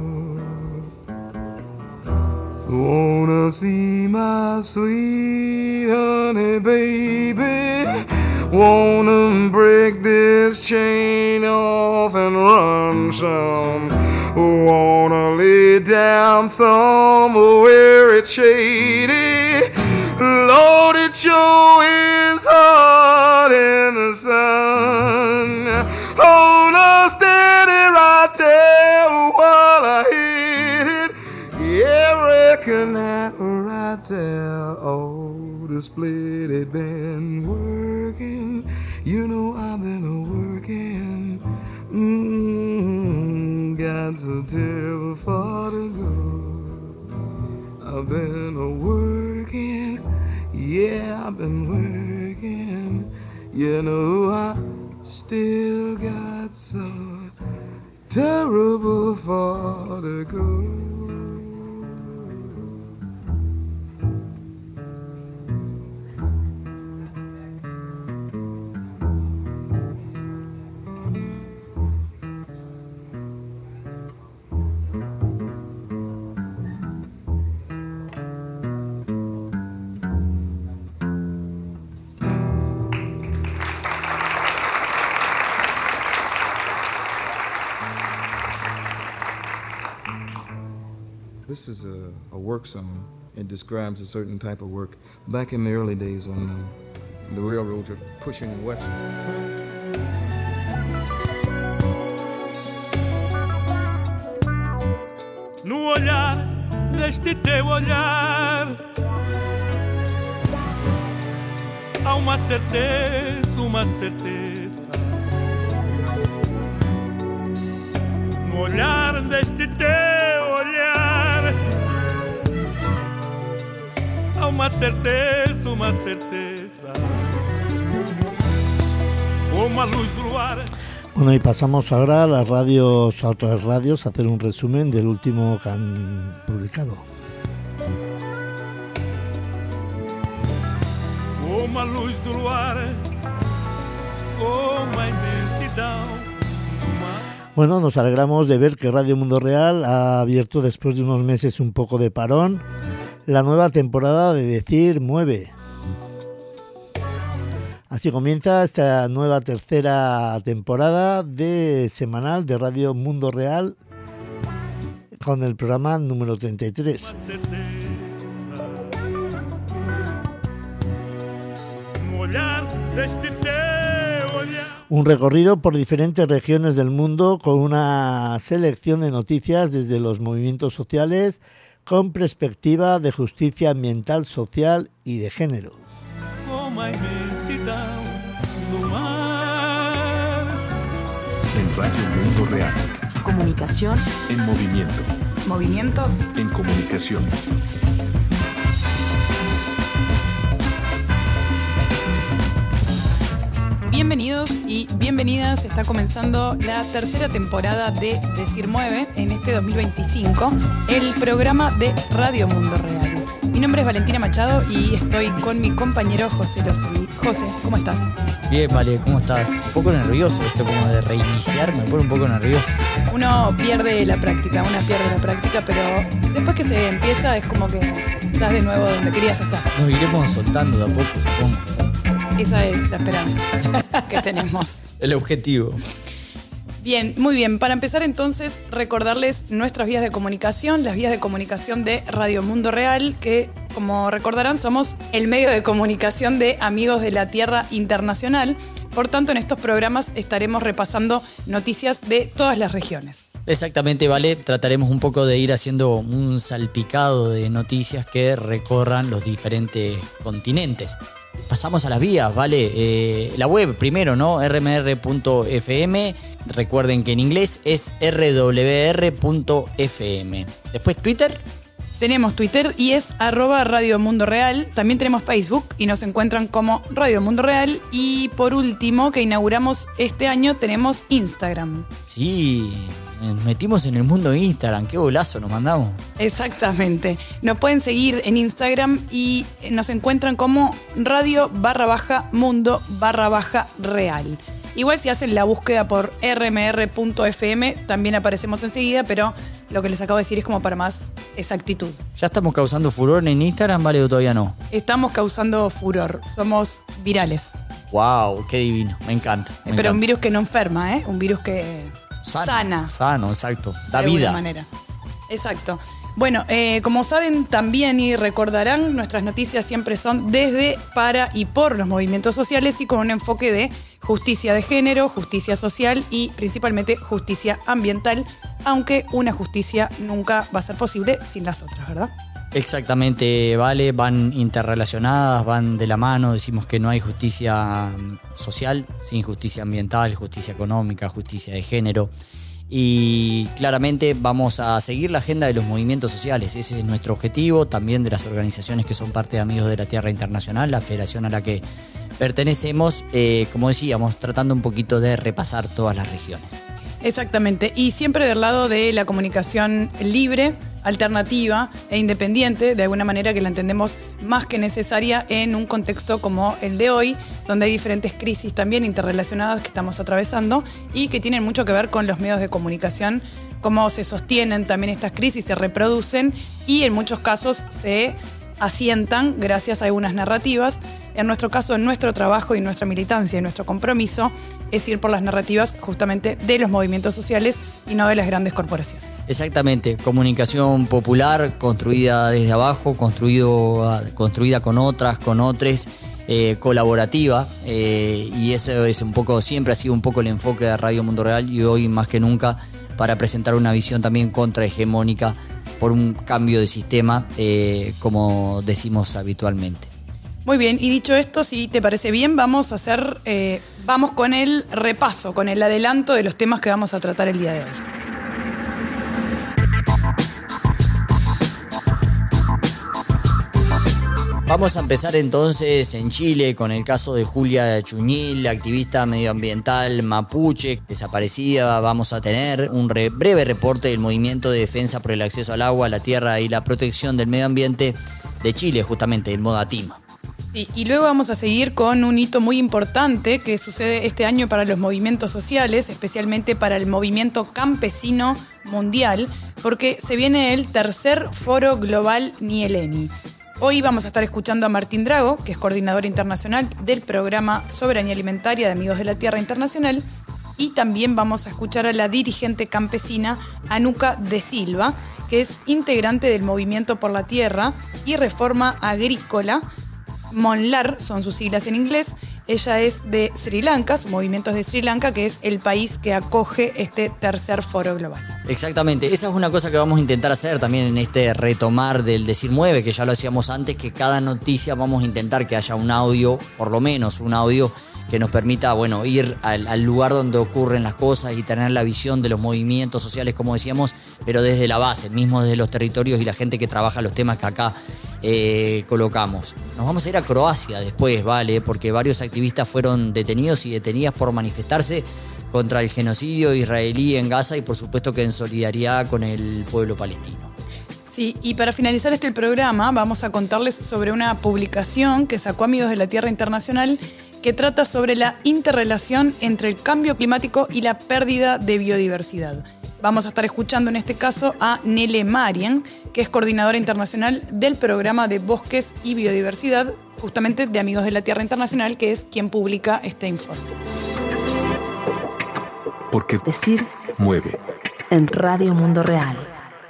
Wanna see my sweet honey baby, wanna break this chain off and run some. Wanna lay down somewhere it's shady, Lord, it sure is hot in the sun. Hold on steady right there while I hit it. Yeah, reckon that right there. Oh, the split it been working. You know I've been working. Got so terrible far to go. I've been working. Yeah, I've been working. You know I still got so terrible far to go. This is a work song. It describes a certain type of work. Back in the early days when the railroads were pushing west. No olhar deste teu olhar há uma certeza, uma certeza. No olhar deste teu olhar há uma certeza, uma certeza. Como a luz do luar. Bueno, y pasamos ahora a las radios, a otras radios, a hacer un resumen del último que han publicado. Como a luz do luar, como a inmensidão. Bueno, nos alegramos de ver que Radio Mundo Real ha abierto después de unos meses un poco de parón la nueva temporada de Decir Mueve. Así comienza esta nueva tercera temporada de semanal de Radio Mundo Real con el programa número 33. Un recorrido por diferentes regiones del mundo con una selección de noticias desde los movimientos sociales con perspectiva de justicia ambiental, social y de género. En Radio Mundo Real. Comunicación en movimiento. Movimientos en comunicación. Bienvenidos y bienvenidas, está comenzando la tercera temporada de Decir Mueve en este 2025, el programa de Radio Mundo Real. Mi nombre es Valentina Machado y estoy con mi compañero José Lossi. José, ¿cómo estás? Bien, Vale, ¿cómo estás? Un poco nervioso esto como de reiniciar, me pone un poco nervioso. Una pierde la práctica, pero después que se empieza es como que estás de nuevo donde querías estar. Nos iremos soltando de a poco, supongo. Esa es la esperanza que tenemos. El objetivo. Bien, muy bien. Para empezar entonces, recordarles nuestras vías de comunicación, las vías de comunicación de Radio Mundo Real, que como recordarán somos el medio de comunicación de Amigos de la Tierra Internacional. Por tanto, en estos programas estaremos repasando noticias de todas las regiones. Exactamente, Vale. Trataremos un poco de ir haciendo un salpicado de noticias que recorran los diferentes continentes. Pasamos a las vías, ¿vale? La web primero, ¿no? rmr.fm. Recuerden que en inglés es rwr.fm. Después Twitter. Tenemos Twitter y es @Radio Mundo Real. También tenemos Facebook y nos encuentran como Radio Mundo Real. Y por último, que inauguramos este año, tenemos Instagram. Sí, nos metimos en el mundo de Instagram. Qué golazo nos mandamos. Exactamente. Nos pueden seguir en Instagram y nos encuentran como radio_mundo_real. Igual si hacen la búsqueda por rmr.fm también aparecemos enseguida, pero lo que les acabo de decir es como para más exactitud. ¿Ya estamos causando furor en Instagram, Vale, o todavía no? Estamos causando furor, somos virales. ¡Wow! ¡Qué divino! Me encanta. Pero un virus que no enferma, ¿eh? Un virus que sana. Sano, exacto. Da de vida. alguna manera. Exacto. Bueno, como saben también y recordarán, nuestras noticias siempre son desde, para y por los movimientos sociales y con un enfoque de justicia de género, justicia social y principalmente justicia ambiental, aunque una justicia nunca va a ser posible sin las otras, ¿verdad? Exactamente, vale, van interrelacionadas, van de la mano. Decimos que no hay justicia social sin justicia ambiental, justicia económica, justicia de género. Y claramente vamos a seguir la agenda de los movimientos sociales. Ese es nuestro objetivo, también de las organizaciones que son parte de Amigos de la Tierra Internacional, la federación a la que pertenecemos, como decíamos, tratando un poquito de repasar todas las regiones. Exactamente, y siempre del lado de la comunicación libre, alternativa e independiente, de alguna manera que la entendemos más que necesaria en un contexto como el de hoy, donde hay diferentes crisis también interrelacionadas que estamos atravesando y que tienen mucho que ver con los medios de comunicación, cómo se sostienen también estas crisis, se reproducen y en muchos casos se asientan gracias a algunas narrativas. En nuestro caso, nuestro trabajo y nuestra militancia y nuestro compromiso es ir por las narrativas justamente de los movimientos sociales y no de las grandes corporaciones. Exactamente, comunicación popular construida desde abajo, construida con otras, con otros, colaborativa, y eso es un poco, siempre ha sido un poco el enfoque de Radio Mundo Real y hoy más que nunca para presentar una visión también contrahegemónica por un cambio de sistema, como decimos habitualmente. Muy bien, y dicho esto, si te parece bien, vamos con el repaso, con el adelanto de los temas que vamos a tratar el día de hoy. Vamos a empezar entonces en Chile con el caso de Julia Chuñil, activista medioambiental mapuche desaparecida. Vamos a tener un breve reporte del movimiento de defensa por el acceso al agua, la tierra y la protección del medio ambiente de Chile, justamente el Modatim. Sí, y luego vamos a seguir con un hito muy importante que sucede este año para los movimientos sociales, especialmente para el movimiento campesino mundial, porque se viene el tercer Foro Global Nieleni. Hoy vamos a estar escuchando a Martín Drago, que es coordinador internacional del programa Soberanía Alimentaria de Amigos de la Tierra Internacional, y también vamos a escuchar a la dirigente campesina Anuka de Silva, que es integrante del Movimiento por la Tierra y Reforma Agrícola. Monlar son sus siglas en inglés. Ella es de Sri Lanka, su movimiento es de Sri Lanka, que es el país que acoge este tercer foro global. Exactamente, esa es una cosa que vamos a intentar hacer también en este retomar del Decir Mueve, que ya lo hacíamos antes, que cada noticia vamos a intentar que haya un audio, por lo menos un audio que nos permita, bueno, ir al lugar donde ocurren las cosas y tener la visión de los movimientos sociales, como decíamos, pero desde la base, mismo desde los territorios y la gente que trabaja los temas que acá colocamos. Nos vamos a ir a Croacia después, ¿vale? Porque varios activistas fueron detenidos y detenidas por manifestarse contra el genocidio israelí en Gaza y por supuesto que en solidaridad con el pueblo palestino. Sí, y para finalizar este programa vamos a contarles sobre una publicación que sacó Amigos de la Tierra Internacional que trata sobre la interrelación entre el cambio climático y la pérdida de biodiversidad. Vamos a estar escuchando en este caso a Nele Marien, que es coordinadora internacional del programa de bosques y biodiversidad, justamente de Amigos de la Tierra Internacional, que es quien publica este informe. Porque Decir mueve. En Radio Mundo Real.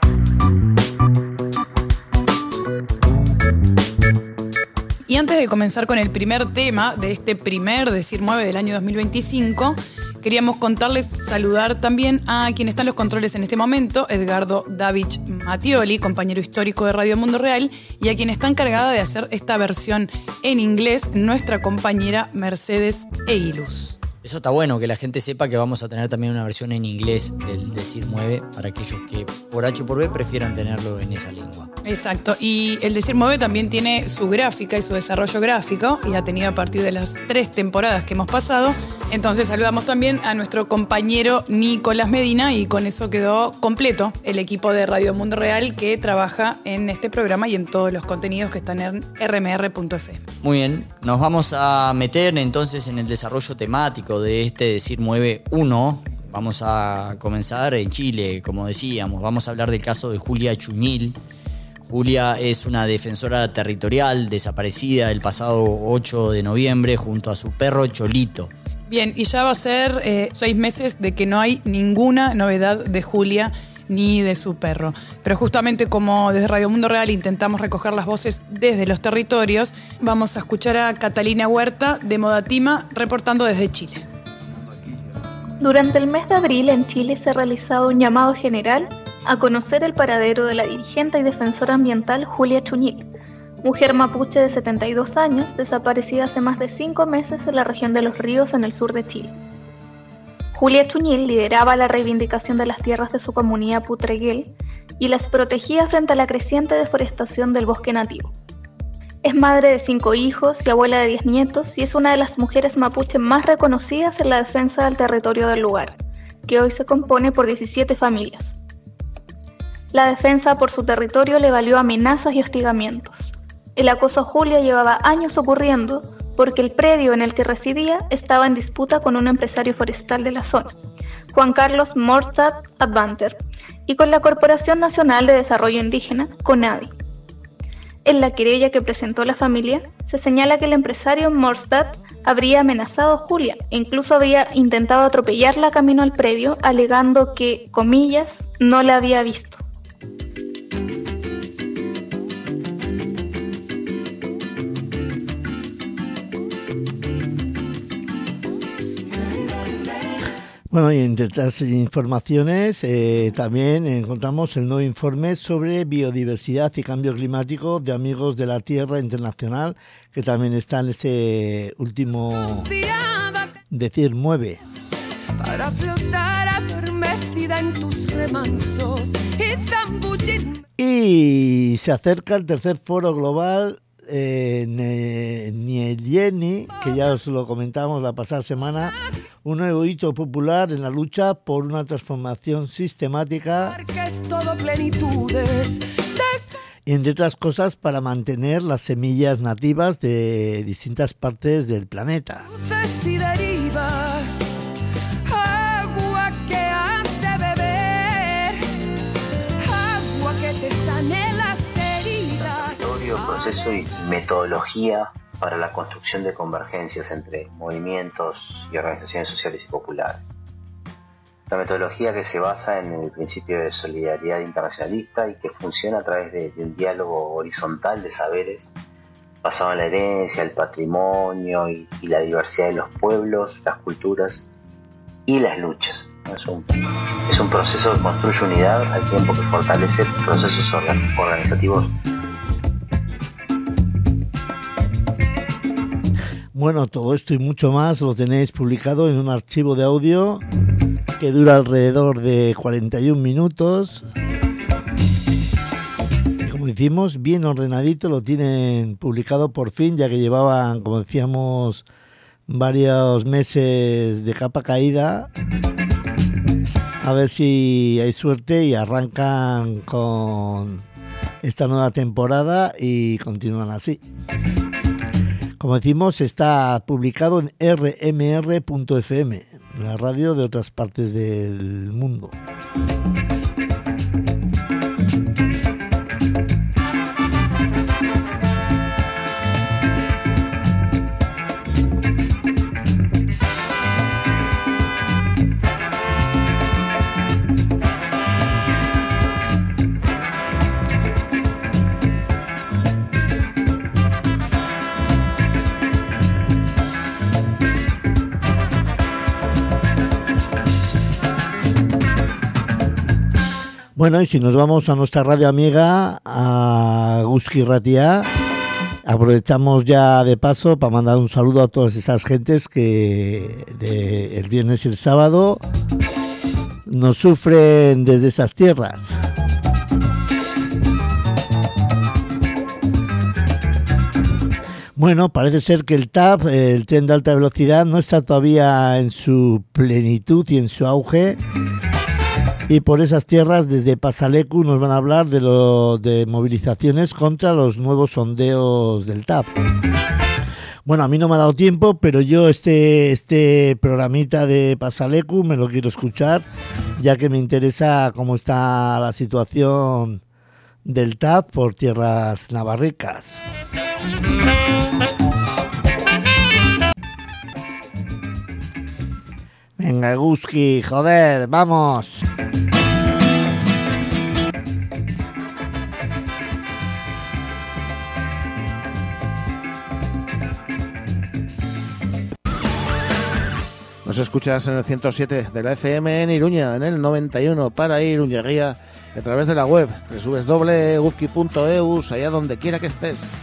Y antes de comenzar con el primer tema de este primer Decir Mueve del año 2025, queríamos saludar también a quien está en los controles en este momento, Edgardo Davich Mattioli, compañero histórico de Radio Mundo Real, y a quien está encargada de hacer esta versión en inglés, nuestra compañera Mercedes Eilus. Eso está bueno, que la gente sepa que vamos a tener también una versión en inglés del Decir Mueve para aquellos que por H o por B prefieran tenerlo en esa lengua. Exacto, y el Decir Mueve también tiene su gráfica y su desarrollo gráfico y ha tenido a partir de las 3 temporadas que hemos pasado. Entonces saludamos también a nuestro compañero Nicolás Medina y con eso quedó completo el equipo de Radio Mundo Real que trabaja en este programa y en todos los contenidos que están en rmr.f. Muy bien, nos vamos a meter entonces en el desarrollo temático de este Decir Mueve 1. Vamos a comenzar en Chile, como decíamos. Vamos a hablar del caso de Julia Chuñil. Julia es una defensora territorial desaparecida el pasado 8 de noviembre junto a su perro Cholito. Bien, y ya va a ser 6 meses de que no hay ninguna novedad de Julia ni de su perro. Pero justamente como desde Radio Mundo Real intentamos recoger las voces desde los territorios, vamos a escuchar a Catalina Huerta de Modatima reportando desde Chile. Durante el mes de abril en Chile se ha realizado un llamado general a conocer el paradero de la dirigente y defensora ambiental Julia Chuñil, mujer mapuche de 72 años, desaparecida hace más de 5 meses en la región de Los Ríos, en el sur de Chile. Julia Chuñil lideraba la reivindicación de las tierras de su comunidad Putreguel y las protegía frente a la creciente deforestación del bosque nativo. Es madre de 5 hijos y abuela de 10 nietos y es una de las mujeres mapuche más reconocidas en la defensa del territorio del lugar, que hoy se compone por 17 familias. La defensa por su territorio le valió amenazas y hostigamientos. El acoso a Julia llevaba años ocurriendo porque el predio en el que residía estaba en disputa con un empresario forestal de la zona, Juan Carlos Morstad Advanter, y con la Corporación Nacional de Desarrollo Indígena, CONADI. En la querella que presentó la familia, se señala que el empresario Morstad habría amenazado a Julia e incluso había intentado atropellarla camino al predio, alegando que, comillas, no la había visto. Bueno, y entre otras informaciones también encontramos el nuevo informe sobre biodiversidad y cambio climático de Amigos de la Tierra Internacional, que también está en este último Decir Mueve. Para flotar adormecida en tus remansos y zambullir. Y se acerca el tercer foro global Nyéyeni, que ya os lo comentábamos la pasada semana, un nuevo hito popular en la lucha por una transformación sistemática y, entre otras cosas, para mantener las semillas nativas de distintas partes del planeta. Agua que has de beber, agua que te sane las heridas. Proceso y metodología para la construcción de convergencias entre movimientos y organizaciones sociales y populares. Una metodología que se basa en el principio de solidaridad internacionalista y que funciona a través de un diálogo horizontal de saberes basado en la herencia, el patrimonio y la diversidad de los pueblos, las culturas y las luchas. Es un proceso que construye unidad al tiempo que fortalece procesos organizativos. Bueno, todo esto y mucho más lo tenéis publicado en un archivo de audio que dura alrededor de 41 minutos. Y como decimos, bien ordenadito, lo tienen publicado por fin, ya que llevaban, como decíamos, varios meses de capa caída. A ver si hay suerte y arrancan con esta nueva temporada y continúan así. Como decimos, está publicado en rmr.fm, la radio de otras partes del mundo. Bueno, y si nos vamos a nuestra radio amiga, a Eguzki Irratia, aprovechamos ya de paso para mandar un saludo a todas esas gentes que el viernes y el sábado nos sufren desde esas tierras. Bueno, parece ser que el TAV, el tren de alta velocidad, no está todavía en su plenitud y en su auge. Y por esas tierras, desde Pasalecu, nos van a hablar de movilizaciones contra los nuevos sondeos del TAV. Bueno, a mí no me ha dado tiempo, pero yo este programita de Pasalecu me lo quiero escuchar, ya que me interesa cómo está la situación del TAV por tierras navarricas. Venga, Eguzki, joder, vamos. Nos escuchas en el 107 de la FM en Iruña, en el 91 para Iruñería, a través de la web www.eguzki.eus, allá donde quiera que estés.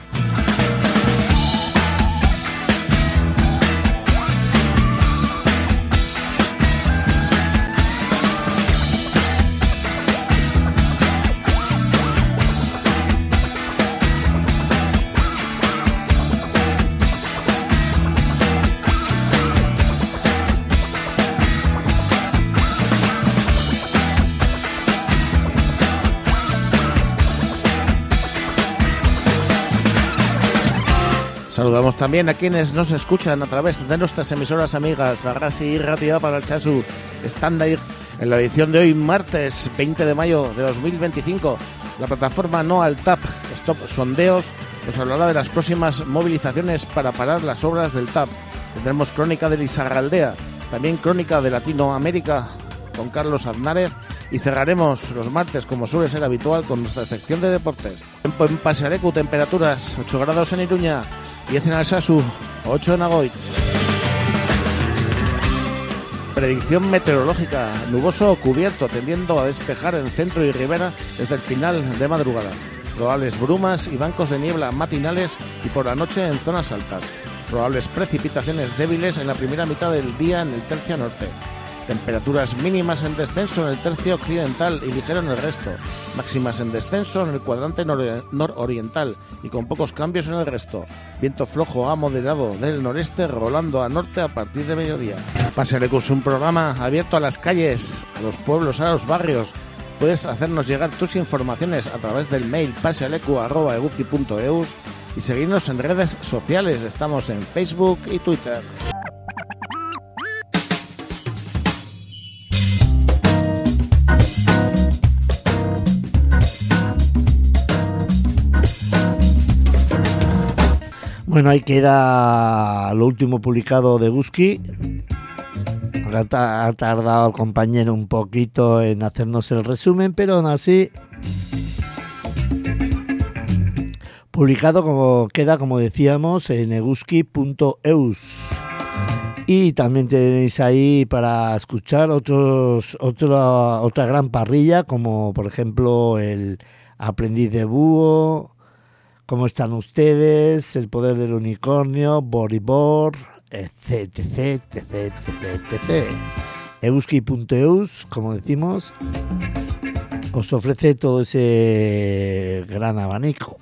Saludamos también a quienes nos escuchan a través de nuestras emisoras amigas Garrasi y Ratia para el Chasu Standard en la edición de hoy, martes 20 de mayo de 2025. La plataforma No al TAP, Stop Sondeos, nos hablará de las próximas movilizaciones para parar las obras del TAP. Tendremos crónica de Lizarraldea, también crónica de Latinoamérica con Carlos Aznárez y cerraremos los martes, como suele ser habitual, con nuestra sección de deportes. Tiempo en Pasealecu, temperaturas 8 grados en Iruña, 10 en Alsasu, 8 en Agoitz. Predicción meteorológica: nuboso o cubierto, tendiendo a despejar en centro y ribera desde el final de madrugada. Probables brumas y bancos de niebla matinales y por la noche en zonas altas. Probables precipitaciones débiles en la primera mitad del día en el tercio norte. Temperaturas mínimas en descenso en el tercio occidental y ligero en el resto. Máximas en descenso en el cuadrante nororiental y con pocos cambios en el resto. Viento flojo a moderado del noreste rolando a norte a partir de mediodía. Pasealecu es un programa abierto a las calles, a los pueblos, a los barrios. Puedes hacernos llegar tus informaciones a través del mail pasealecu@eguzki.eus y seguirnos en redes sociales. Estamos en Facebook y Twitter. Bueno, ahí queda lo último publicado de Eguzki. Ha tardado el compañero un poquito en hacernos el resumen, pero aún así publicado como decíamos, en eguzki.eus. Y también tenéis ahí para escuchar otra gran parrilla, como por ejemplo el Aprendiz de Búho, ¿Cómo están ustedes?, El poder del unicornio, Boribor, etc. Eguzki.eus, como decimos, os ofrece todo ese gran abanico.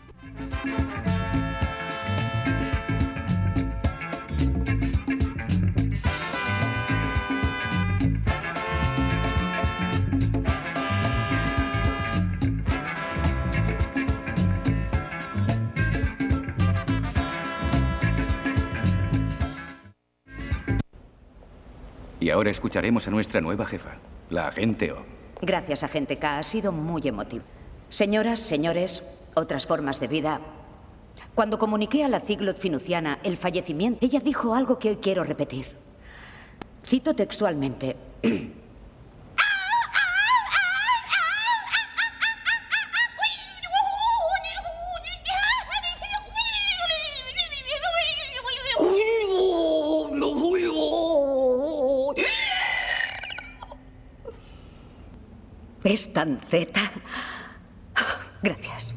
Y ahora escucharemos a nuestra nueva jefa, la agente O. Gracias, agente K. Ha sido muy emotivo. Señoras, señores, otras formas de vida. Cuando comuniqué a la Ziglot Finuciana el fallecimiento, ella dijo algo que hoy quiero repetir. Cito textualmente. ¿Es tan zeta? Gracias.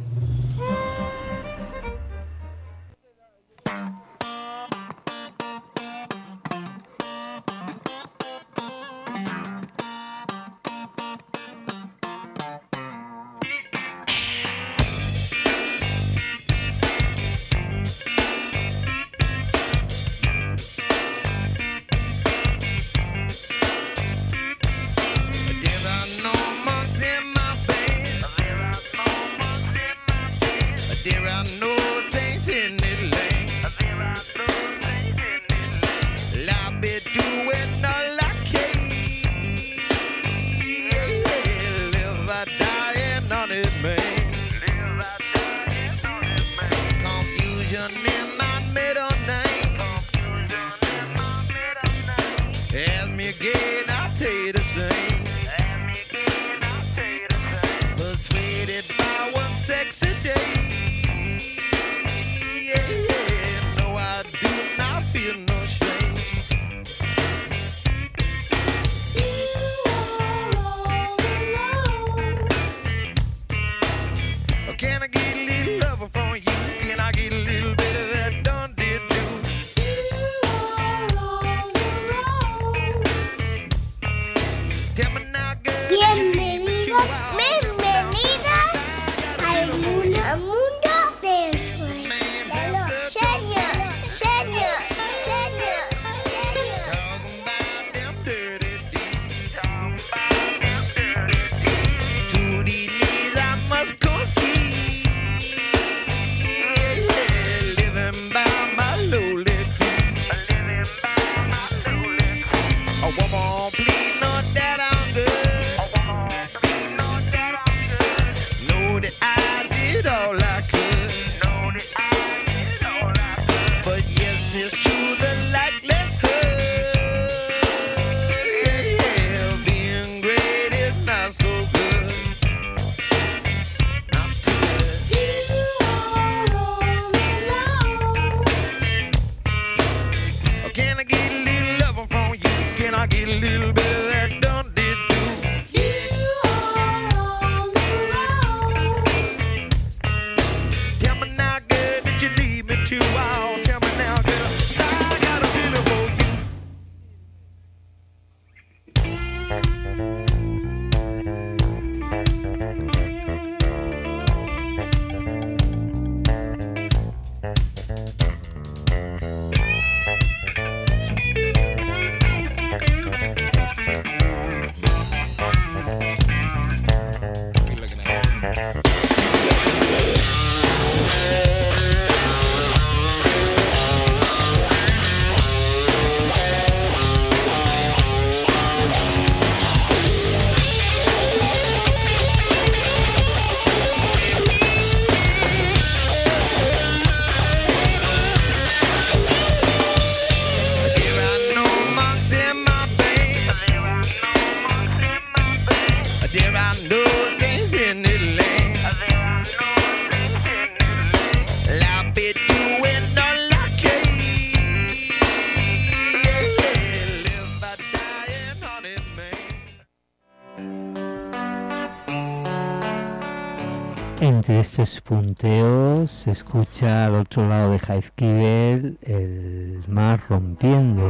Get a little bit of that done did do. You are on the road. Tell me now, girl, did you leave me too wild? Tell me now, girl, I got a feeling for you. Entre estos punteos se escucha al otro lado de Highkibel el mar rompiendo.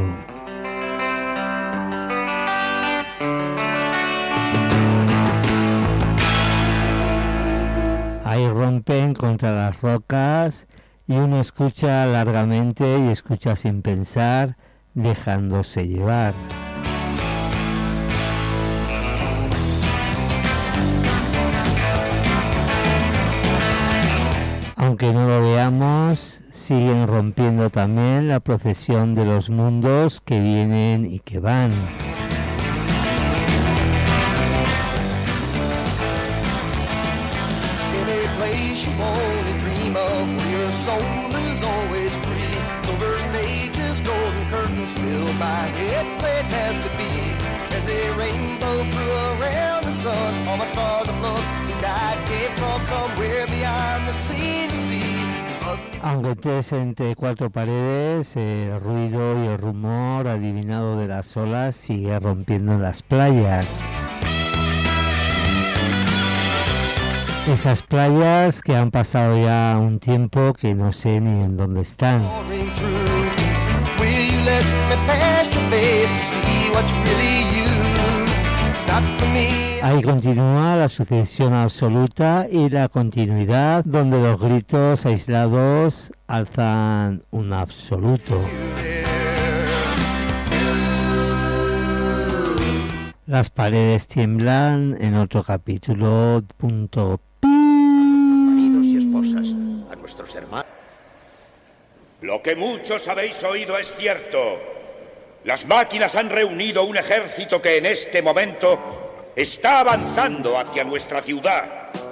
Ahí rompen contra las rocas y uno escucha largamente y escucha sin pensar, dejándose llevar. Aunque no lo veamos, siguen rompiendo también la procesión de los mundos que vienen y que van. Aunque estés entre cuatro paredes, el ruido y el rumor adivinado de las olas sigue rompiendo en las playas. Esas playas que han pasado ya un tiempo que no sé ni en dónde están. Ahí continúa la sucesión absoluta y la continuidad, donde los gritos aislados alzan un absoluto. Las paredes tiemblan en otro capítulo. Maridos y esposas, a nuestros hermanos. Lo que muchos habéis oído es cierto. Las máquinas han reunido un ejército que en este momento está avanzando hacia nuestra ciudad.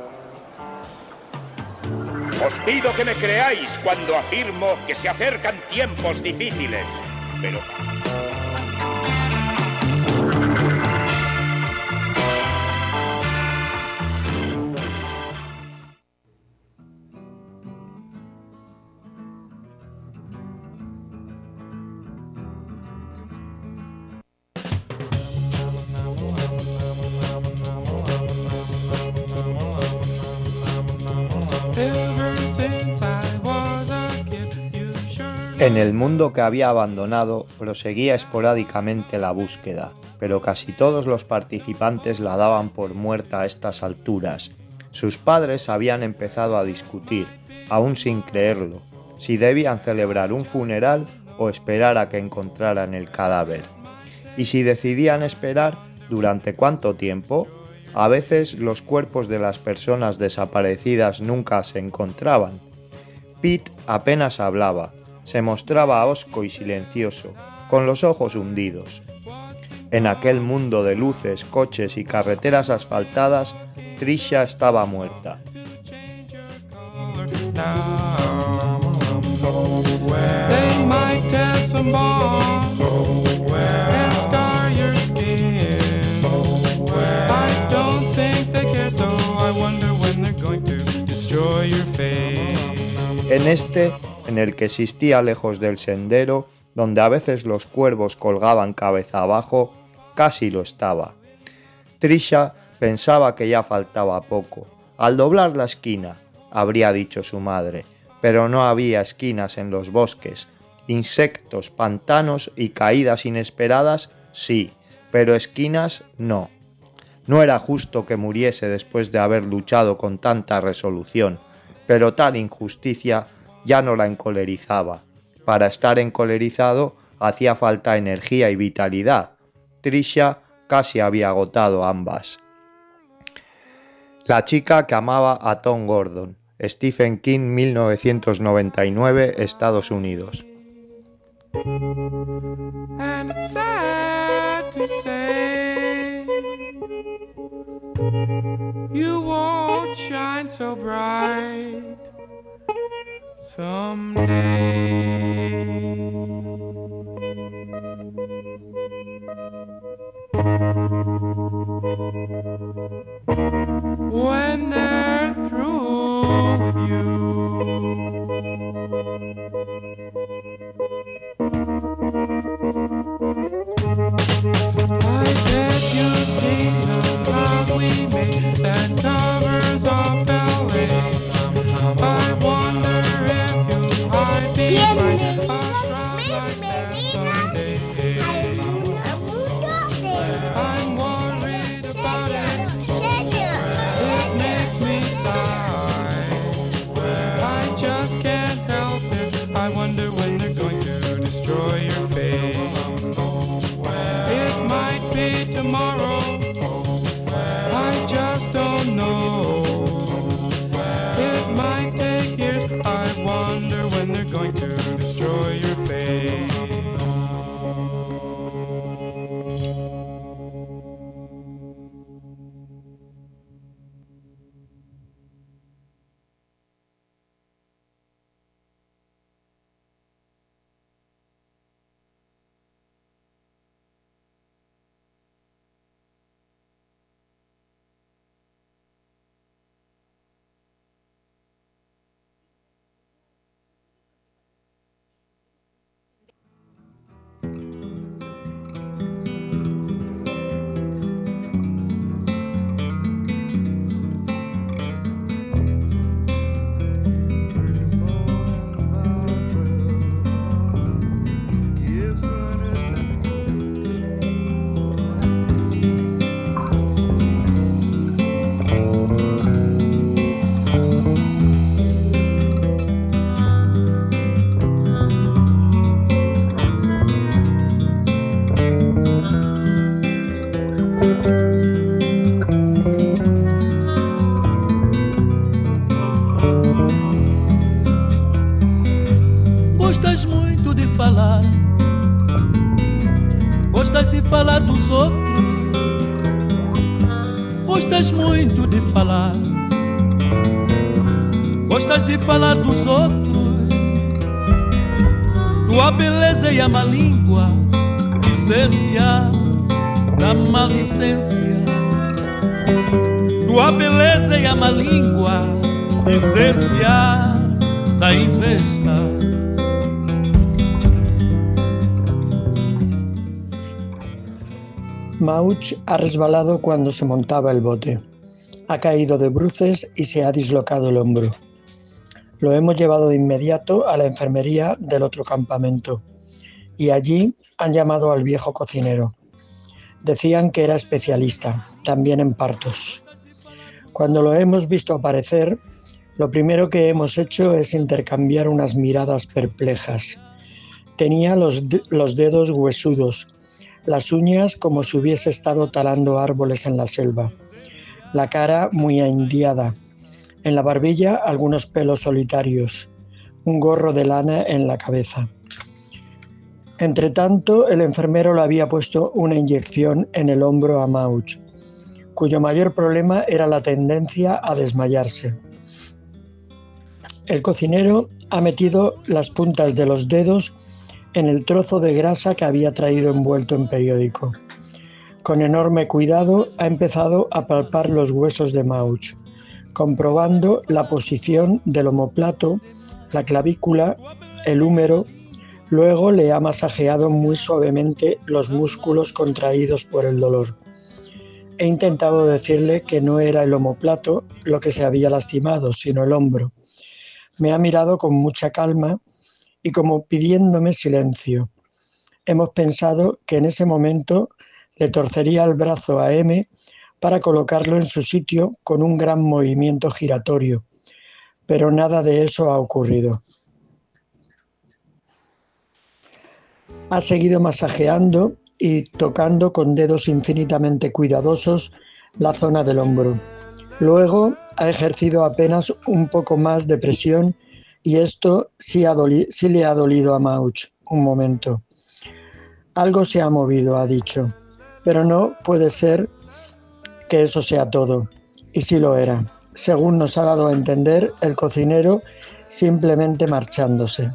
Os pido que me creáis cuando afirmo que se acercan tiempos difíciles, pero... En el mundo que había abandonado, proseguía esporádicamente la búsqueda, pero casi todos los participantes la daban por muerta a estas alturas. Sus padres habían empezado a discutir, aún sin creerlo, si debían celebrar un funeral o esperar a que encontraran el cadáver. Y si decidían esperar, ¿durante cuánto tiempo? A veces los cuerpos de las personas desaparecidas nunca se encontraban. Pete apenas hablaba. Se mostraba hosco y silencioso, con los ojos hundidos. En aquel mundo de luces, coches y carreteras asfaltadas, Trisha estaba muerta. En este, en el que existía lejos del sendero, donde a veces los cuervos colgaban cabeza abajo, casi lo estaba. Trisha pensaba que ya faltaba poco. Al doblar la esquina, habría dicho su madre, pero no había esquinas en los bosques. Insectos, pantanos y caídas inesperadas, sí, pero esquinas no. No era justo que muriese después de haber luchado con tanta resolución, pero tal injusticia ya no la encolerizaba. Para estar encolerizado hacía falta energía y vitalidad. Trisha casi había agotado ambas. La chica que amaba a Tom Gordon. Stephen King, 1999, Estados Unidos. And it's sad to say you won't shine so bright someday. When they're through with you, I bet you've seen the love we made that covers our ballet. I wonder if you might be right. I'm worried about it. It makes me sigh. I just can't help it. I wonder when they're going to destroy your face. It might be tomorrow. I just don't know. It might take years. I wonder when they're going to destroy your face. Gostas muito de falar, gostas de falar dos outros, gostas muito de falar, gostas de falar dos outros. Tua beleza e a má língua, essência da malicência. Tua beleza e a má língua, essência da inveja. Mauch ha resbalado cuando se montaba el bote. Ha caído de bruces y se ha dislocado el hombro. Lo hemos llevado de inmediato a la enfermería del otro campamento y allí han llamado al viejo cocinero. Decían que era especialista, también en partos. Cuando lo hemos visto aparecer, lo primero que hemos hecho es intercambiar unas miradas perplejas. Tenía los dedos huesudos, las uñas como si hubiese estado talando árboles en la selva, la cara muy indiada, en la barbilla algunos pelos solitarios, un gorro de lana en la cabeza. Entretanto, el enfermero le había puesto una inyección en el hombro a Mauch, cuyo mayor problema era la tendencia a desmayarse. El cocinero ha metido las puntas de los dedos en el trozo de grasa que había traído envuelto en periódico. Con enorme cuidado ha empezado a palpar los huesos de Mauch, comprobando la posición del omóplato, la clavícula, el húmero, Luego le ha masajeado muy suavemente los músculos contraídos por el dolor. He intentado decirle que no era el omóplato lo que se había lastimado, sino el hombro. Me ha mirado con mucha calma y como pidiéndome silencio. Hemos pensado que en ese momento le torcería el brazo a M para colocarlo en su sitio con un gran movimiento giratorio, pero nada de eso ha ocurrido. Ha seguido masajeando y tocando con dedos infinitamente cuidadosos la zona del hombro. Luego ha ejercido apenas un poco más de presión y esto sí le ha dolido a Mauch un momento. Algo se ha movido, ha dicho, pero no puede ser que eso sea todo. Y sí lo era, según nos ha dado a entender el cocinero simplemente marchándose.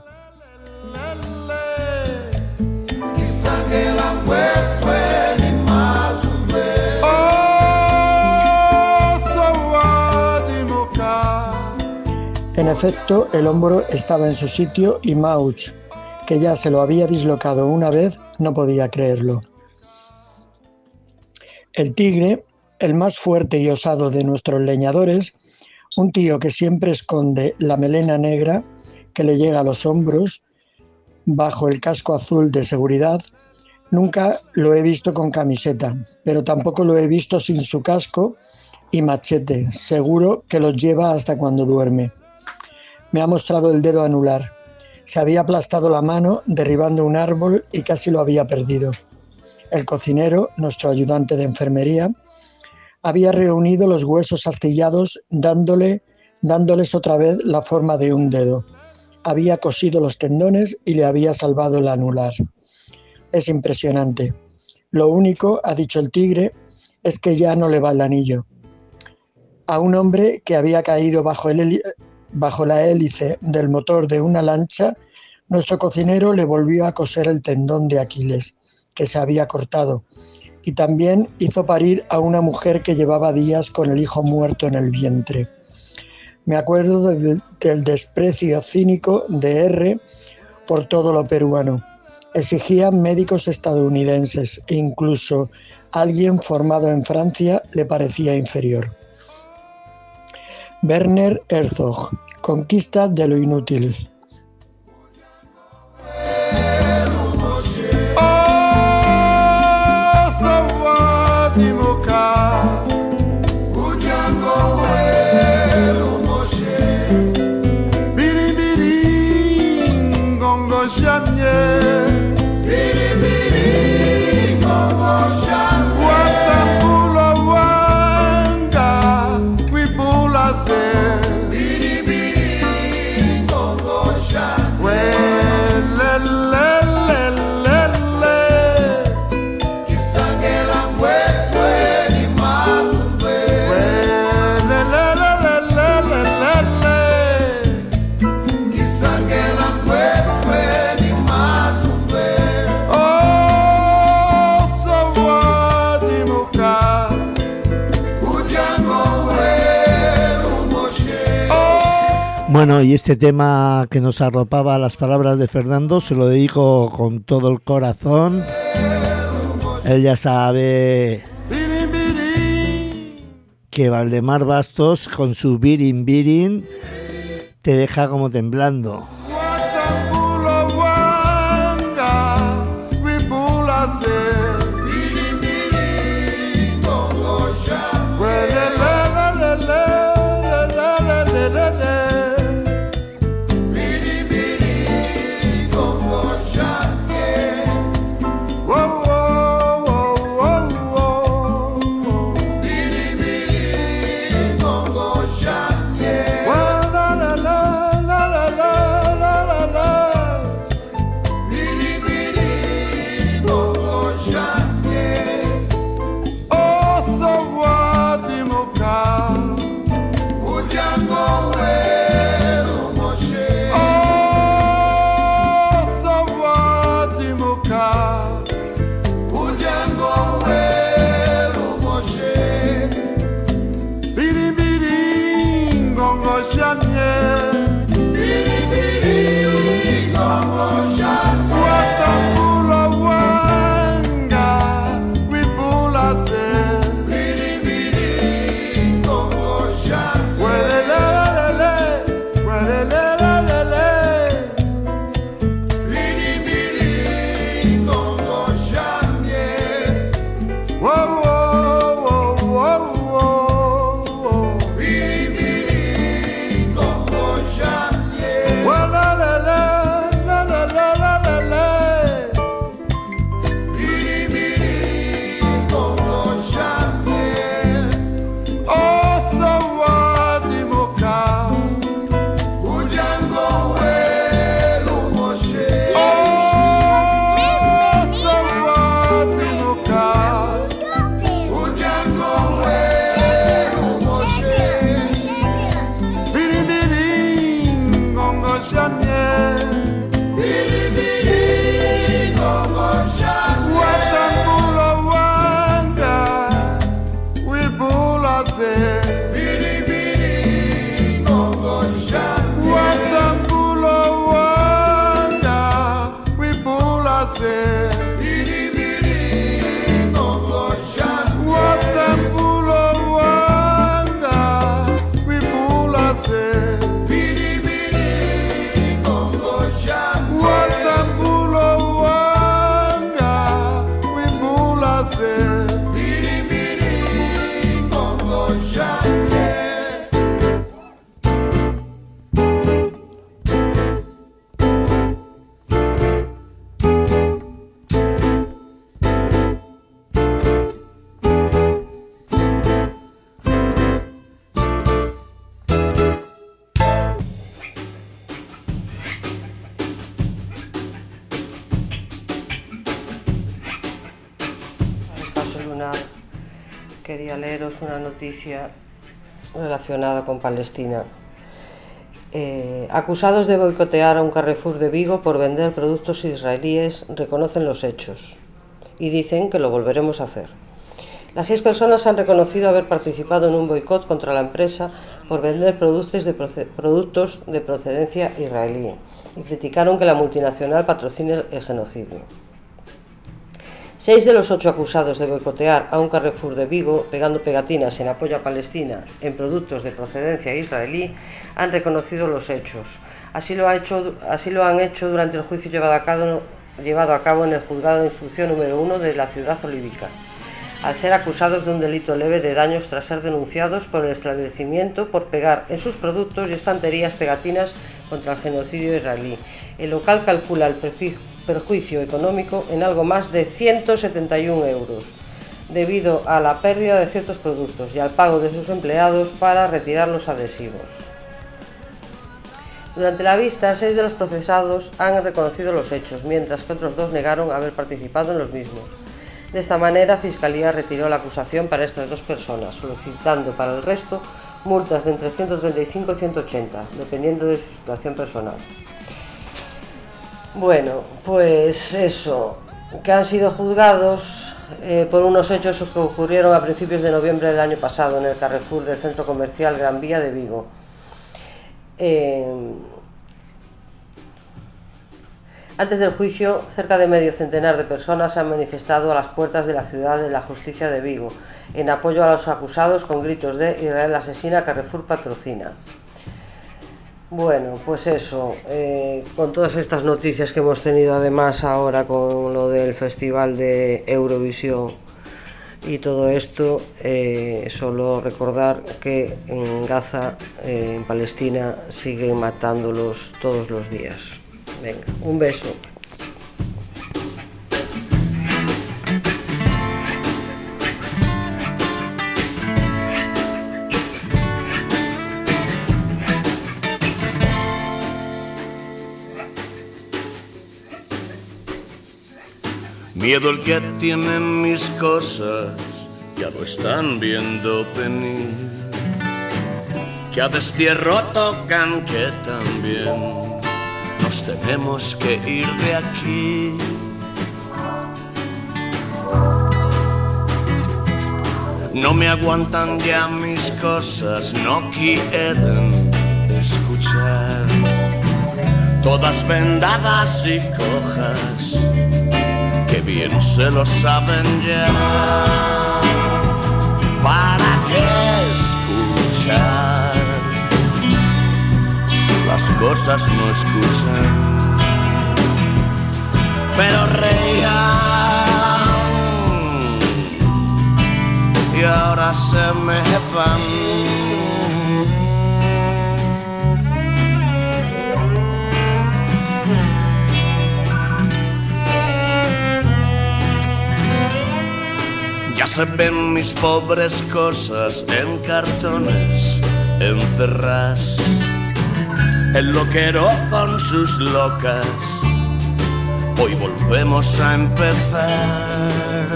En efecto, el hombro estaba en su sitio y Mauch, que ya se lo había dislocado una vez, no podía creerlo. El tigre, el más fuerte y osado de nuestros leñadores, un tío que siempre esconde la melena negra que le llega a los hombros bajo el casco azul de seguridad, nunca lo he visto con camiseta, pero tampoco lo he visto sin su casco y machete, seguro que los lleva hasta cuando duerme. Me ha mostrado el dedo anular. Se había aplastado la mano derribando un árbol y casi lo había perdido. El cocinero, nuestro ayudante de enfermería, había reunido los huesos astillados dándoles otra vez la forma de un dedo. Había cosido los tendones y le había salvado el anular. Es impresionante. Lo único, ha dicho el tigre, es que ya no le va el anillo. A un hombre que había caído bajo la hélice del motor de una lancha, nuestro cocinero le volvió a coser el tendón de Aquiles, que se había cortado, y también hizo parir a una mujer que llevaba días con el hijo muerto en el vientre. Me acuerdo del desprecio cínico de R por todo lo peruano. Exigían médicos estadounidenses e incluso alguien formado en Francia le parecía inferior. Werner Herzog, Conquista de lo inútil. Bueno, y este tema que nos arropaba las palabras de Fernando se lo dedico con todo el corazón. Él ya sabe que Valdemar Bastos con su Birin Birin te deja como temblando. Quería leeros una noticia relacionada con Palestina. Acusados de boicotear a un Carrefour de Vigo por vender productos israelíes reconocen los hechos y dicen que lo volveremos a hacer. Las 6 personas han reconocido haber participado en un boicot contra la empresa por vender productos de procedencia israelí y criticaron que la multinacional patrocine el genocidio. 6 de los 8 acusados de boicotear a un Carrefour de Vigo pegando pegatinas en apoyo a Palestina en productos de procedencia israelí han reconocido los hechos. Así lo han hecho durante el juicio llevado a cabo en el juzgado de instrucción número 1 de la ciudad olívica, al ser acusados de un delito leve de daños tras ser denunciados por el establecimiento por pegar en sus productos y estanterías pegatinas contra el genocidio israelí. El local calcula el perjuicio económico en algo más de 171 euros, debido a la pérdida de ciertos productos y al pago de sus empleados para retirar los adhesivos. Durante la vista, 6 de los procesados han reconocido los hechos, mientras que otros 2 negaron haber participado en los mismos. De esta manera, Fiscalía retiró la acusación para estas 2 personas, solicitando para el resto multas de entre 135 y 180, dependiendo de su situación personal. Bueno, pues eso, que han sido juzgados por unos hechos que ocurrieron a principios de noviembre del año pasado en el Carrefour del centro comercial Gran Vía de Vigo. Antes del juicio, cerca de medio centenar de personas se han manifestado a las puertas de la ciudad de la justicia de Vigo, en apoyo a los acusados con gritos de Israel asesina, Carrefour patrocina. Bueno, pues eso, con todas estas noticias que hemos tenido además ahora con lo del Festival de Eurovisión y todo esto, solo recordar que en Gaza, en Palestina, siguen matándolos todos los días. Venga, un beso. Miedo el que tienen mis cosas, ya lo están viendo venir. Que a destierro tocan que también nos tenemos que ir de aquí. No me aguantan ya mis cosas, no quieren escuchar. Todas vendadas y cojas, que bien se lo saben ya. ¿Para qué escuchar? Las cosas no escuchan, pero reían y ahora se me van. Ya se ven mis pobres cosas en cartones encerradas. El loquero con sus locas, hoy volvemos a empezar.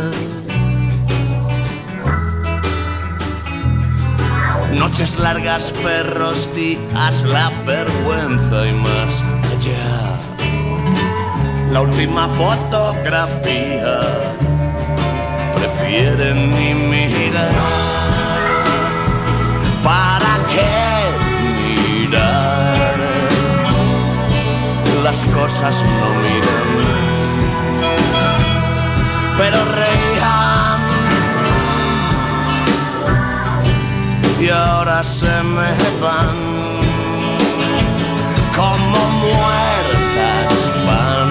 Noches largas, perros, días, la vergüenza y más allá. La última fotografía prefieren ni mirar. ¿Para qué mirar? Las cosas no miran. pero reían y ahora se me van como muertas van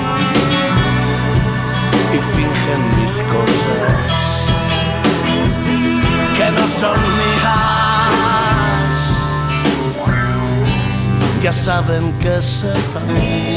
y fingen mis cosas que no son mías, ya saben que sepan.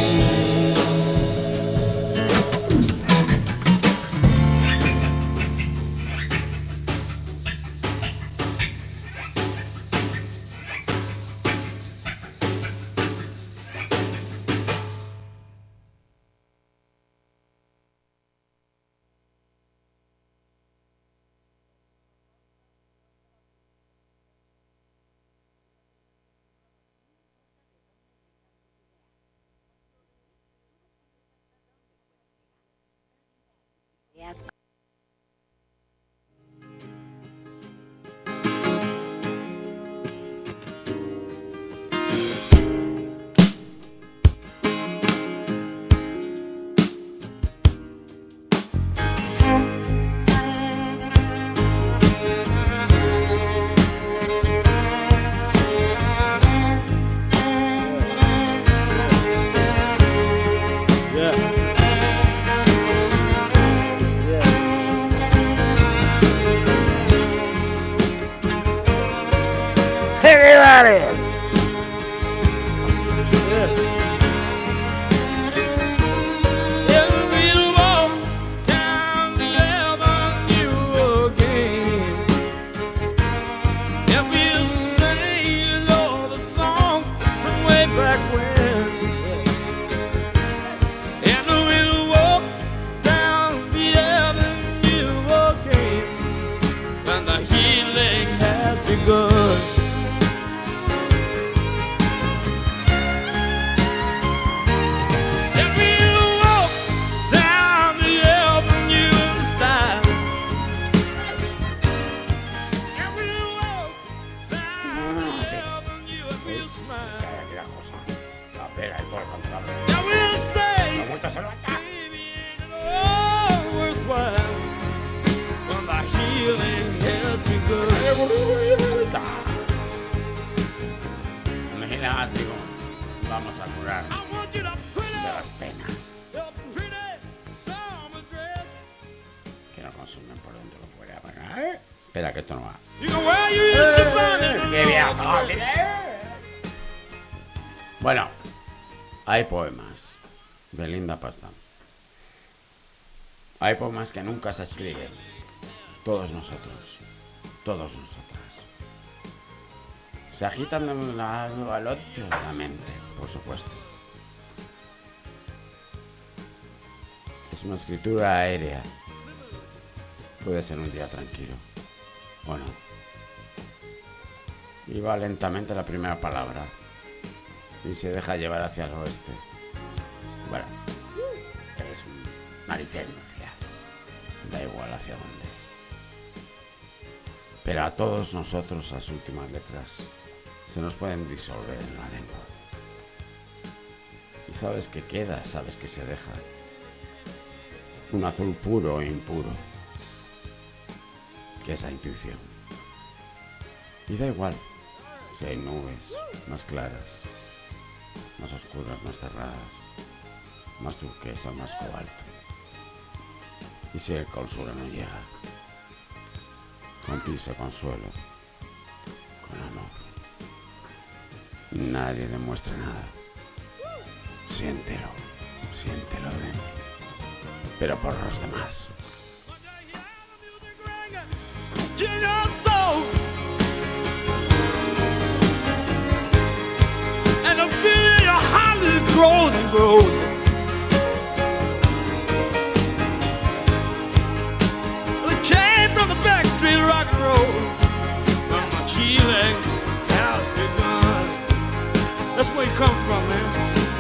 Vamos a curar de las penas que no consumen por dentro lo fuera. Espera que esto no va. ¡Qué viejo! Bueno, hay poemas de linda pasta. Hay poemas que nunca se escriben. Todos nosotros, todos nosotras. Se agitan de un lado al otro de la mente, por supuesto. Es una escritura aérea. Puede ser un día tranquilo, o no. Y va lentamente la primera palabra y se deja llevar hacia el oeste. Bueno, es una licencia. Da igual hacia dónde. Pero a todos nosotros las últimas letras se nos pueden disolver en la lengua. Y sabes que queda, sabes que se deja. Un azul puro e impuro, que es la intuición. Y da igual si hay nubes más claras, más oscuras, más cerradas, más turquesa, más cobalto. Y si el consuelo no llega, con piso, consuelo, con amor. Nadie demuestra nada. Siéntelo, siéntelo dentro, pero por los demás. And the feeling your heart grows and grows. We came from the backstreet rock and roll, but my healing has begun. That's where you come from, man.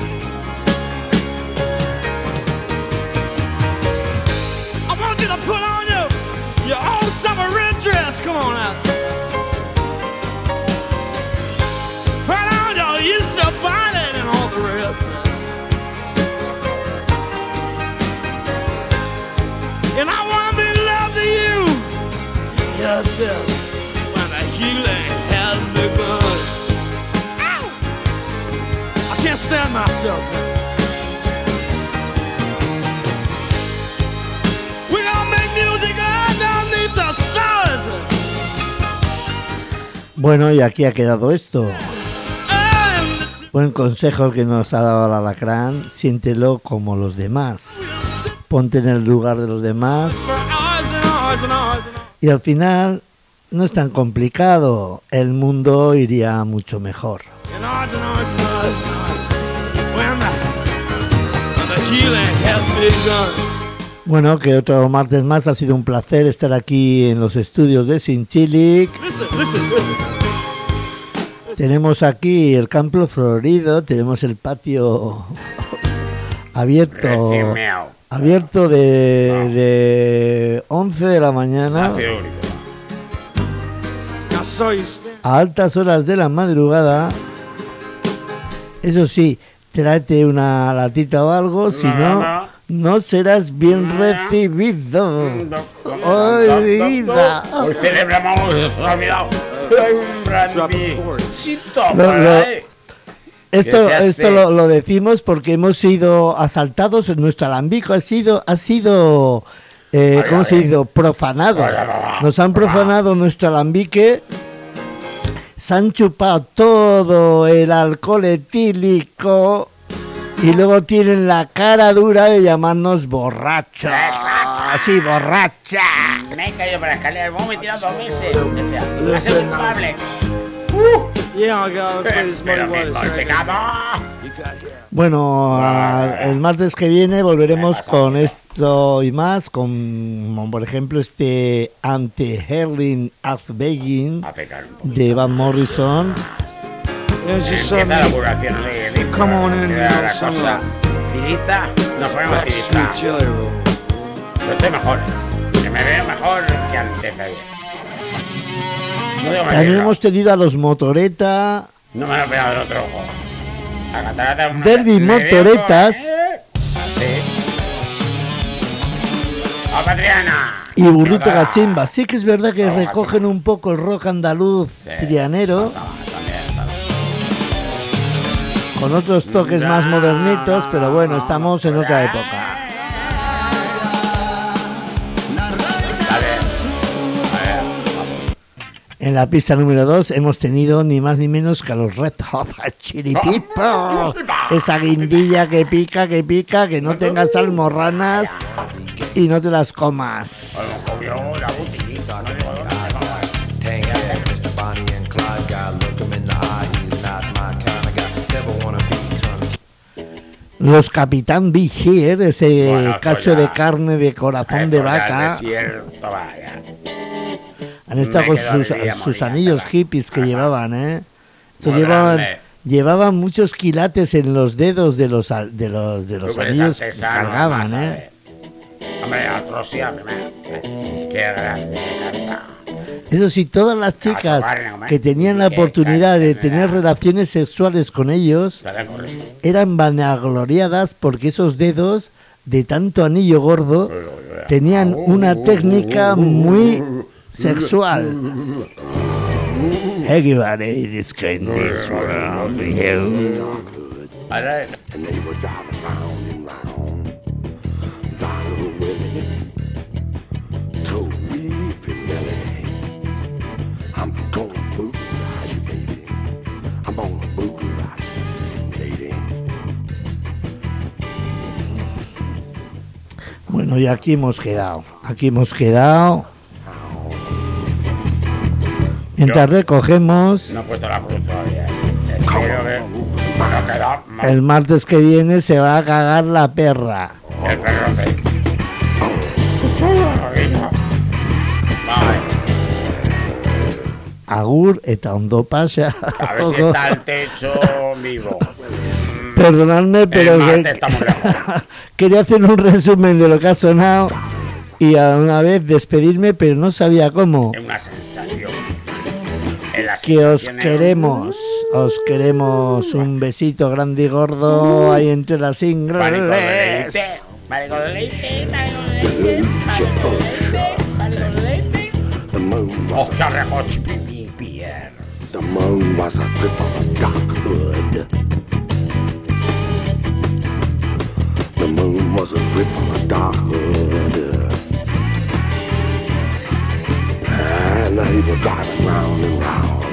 I want you to put on your old summer red dress. Come on out. Put on your Easter bonnet and all the rest. You yes, yes, when the healing has begun. Ow! I can't stand myself now. We gonna make music underneath the stars. Bueno, y aquí ha quedado esto. Buen consejo que nos ha dado el alacrán, siéntelo como los demás. Ponte en el lugar de los demás. Y al final no es tan complicado, el mundo iría mucho mejor. Bueno, que otro martes más, ha sido un placer estar aquí en los estudios de Sinchilic. Tenemos aquí el campo florido, tenemos el patio abierto de 11 de la mañana a altas horas de la madrugada. Eso sí, tráete una latita o algo, si no, no serás bien recibido. ¡Ay, vida! Hoy celebramos eso, olvidado. Esto lo decimos porque hemos sido asaltados en nuestro alambico. Ha sido ¿cómo se dice? Profanado. Nos han profanado nuestro alambique. Se han chupado todo el alcohol etílico y luego tienen la cara dura de llamarnos borrachos. Sí, borrachas. Me he caído por la escalera, me he tirado 2 meses. Ha sido culpable. Bueno, el martes que viene volveremos con esto y más, con por ejemplo este Ante-Herling Begging de Van Morrison. Come on in, Tirita, nos ponemos tirita. Yo estoy mejor, que me veo mejor que antes de ayer. También hemos tenido a los Motoreta. No me lo he pegado del otro ojo. Derby Motoretas. ¡Oh, Patriana! Y Burrito Cachimba. Sí que es verdad que recogen un poco el rock andaluz trianero. Con otros toques más modernitos, pero bueno, estamos en otra época. En la pista número 2 hemos tenido ni más ni menos que a los Red Hot Chili Peppers. Esa guindilla que pica, que no tengas almorranas y no te las comas. Los Capitán Be Here, ese cacho de carne de corazón de vaca. Han estado con sus anillos hippies que llevaban, ¿eh? Llevaban muchos quilates en los dedos de los anillos que cargaban, ¿eh? Hombre, qué grande, Eso sí, todas las chicas que tenían la oportunidad de tener relaciones sexuales con ellos eran vanagloriadas porque esos dedos de tanto anillo gordo tenían una técnica muy sexual. Everybody is kind this world. And they were driving round and round, driving Willie to Weeping Willie. I'm gonna boogie you, baby. I'm gonna boogie you, lady. Bueno, y aquí hemos quedado. Mientras recogemos, no he puesto la cruz todavía. Espero que el martes que viene se va a cagar la perra. El perro que... Agur eta ondo pasa. A ver si está el techo vivo. Perdonadme, pero quería hacer un resumen de lo que ha sonado y a una vez despedirme, pero no sabía cómo. Es una sensación. Que os queremos un besito grande y gordo ahí entre las ingles. Marico de leite. moon was the moon was a drip on a dark hood. The moon was a drip on a dark hood. And he was driving round and round.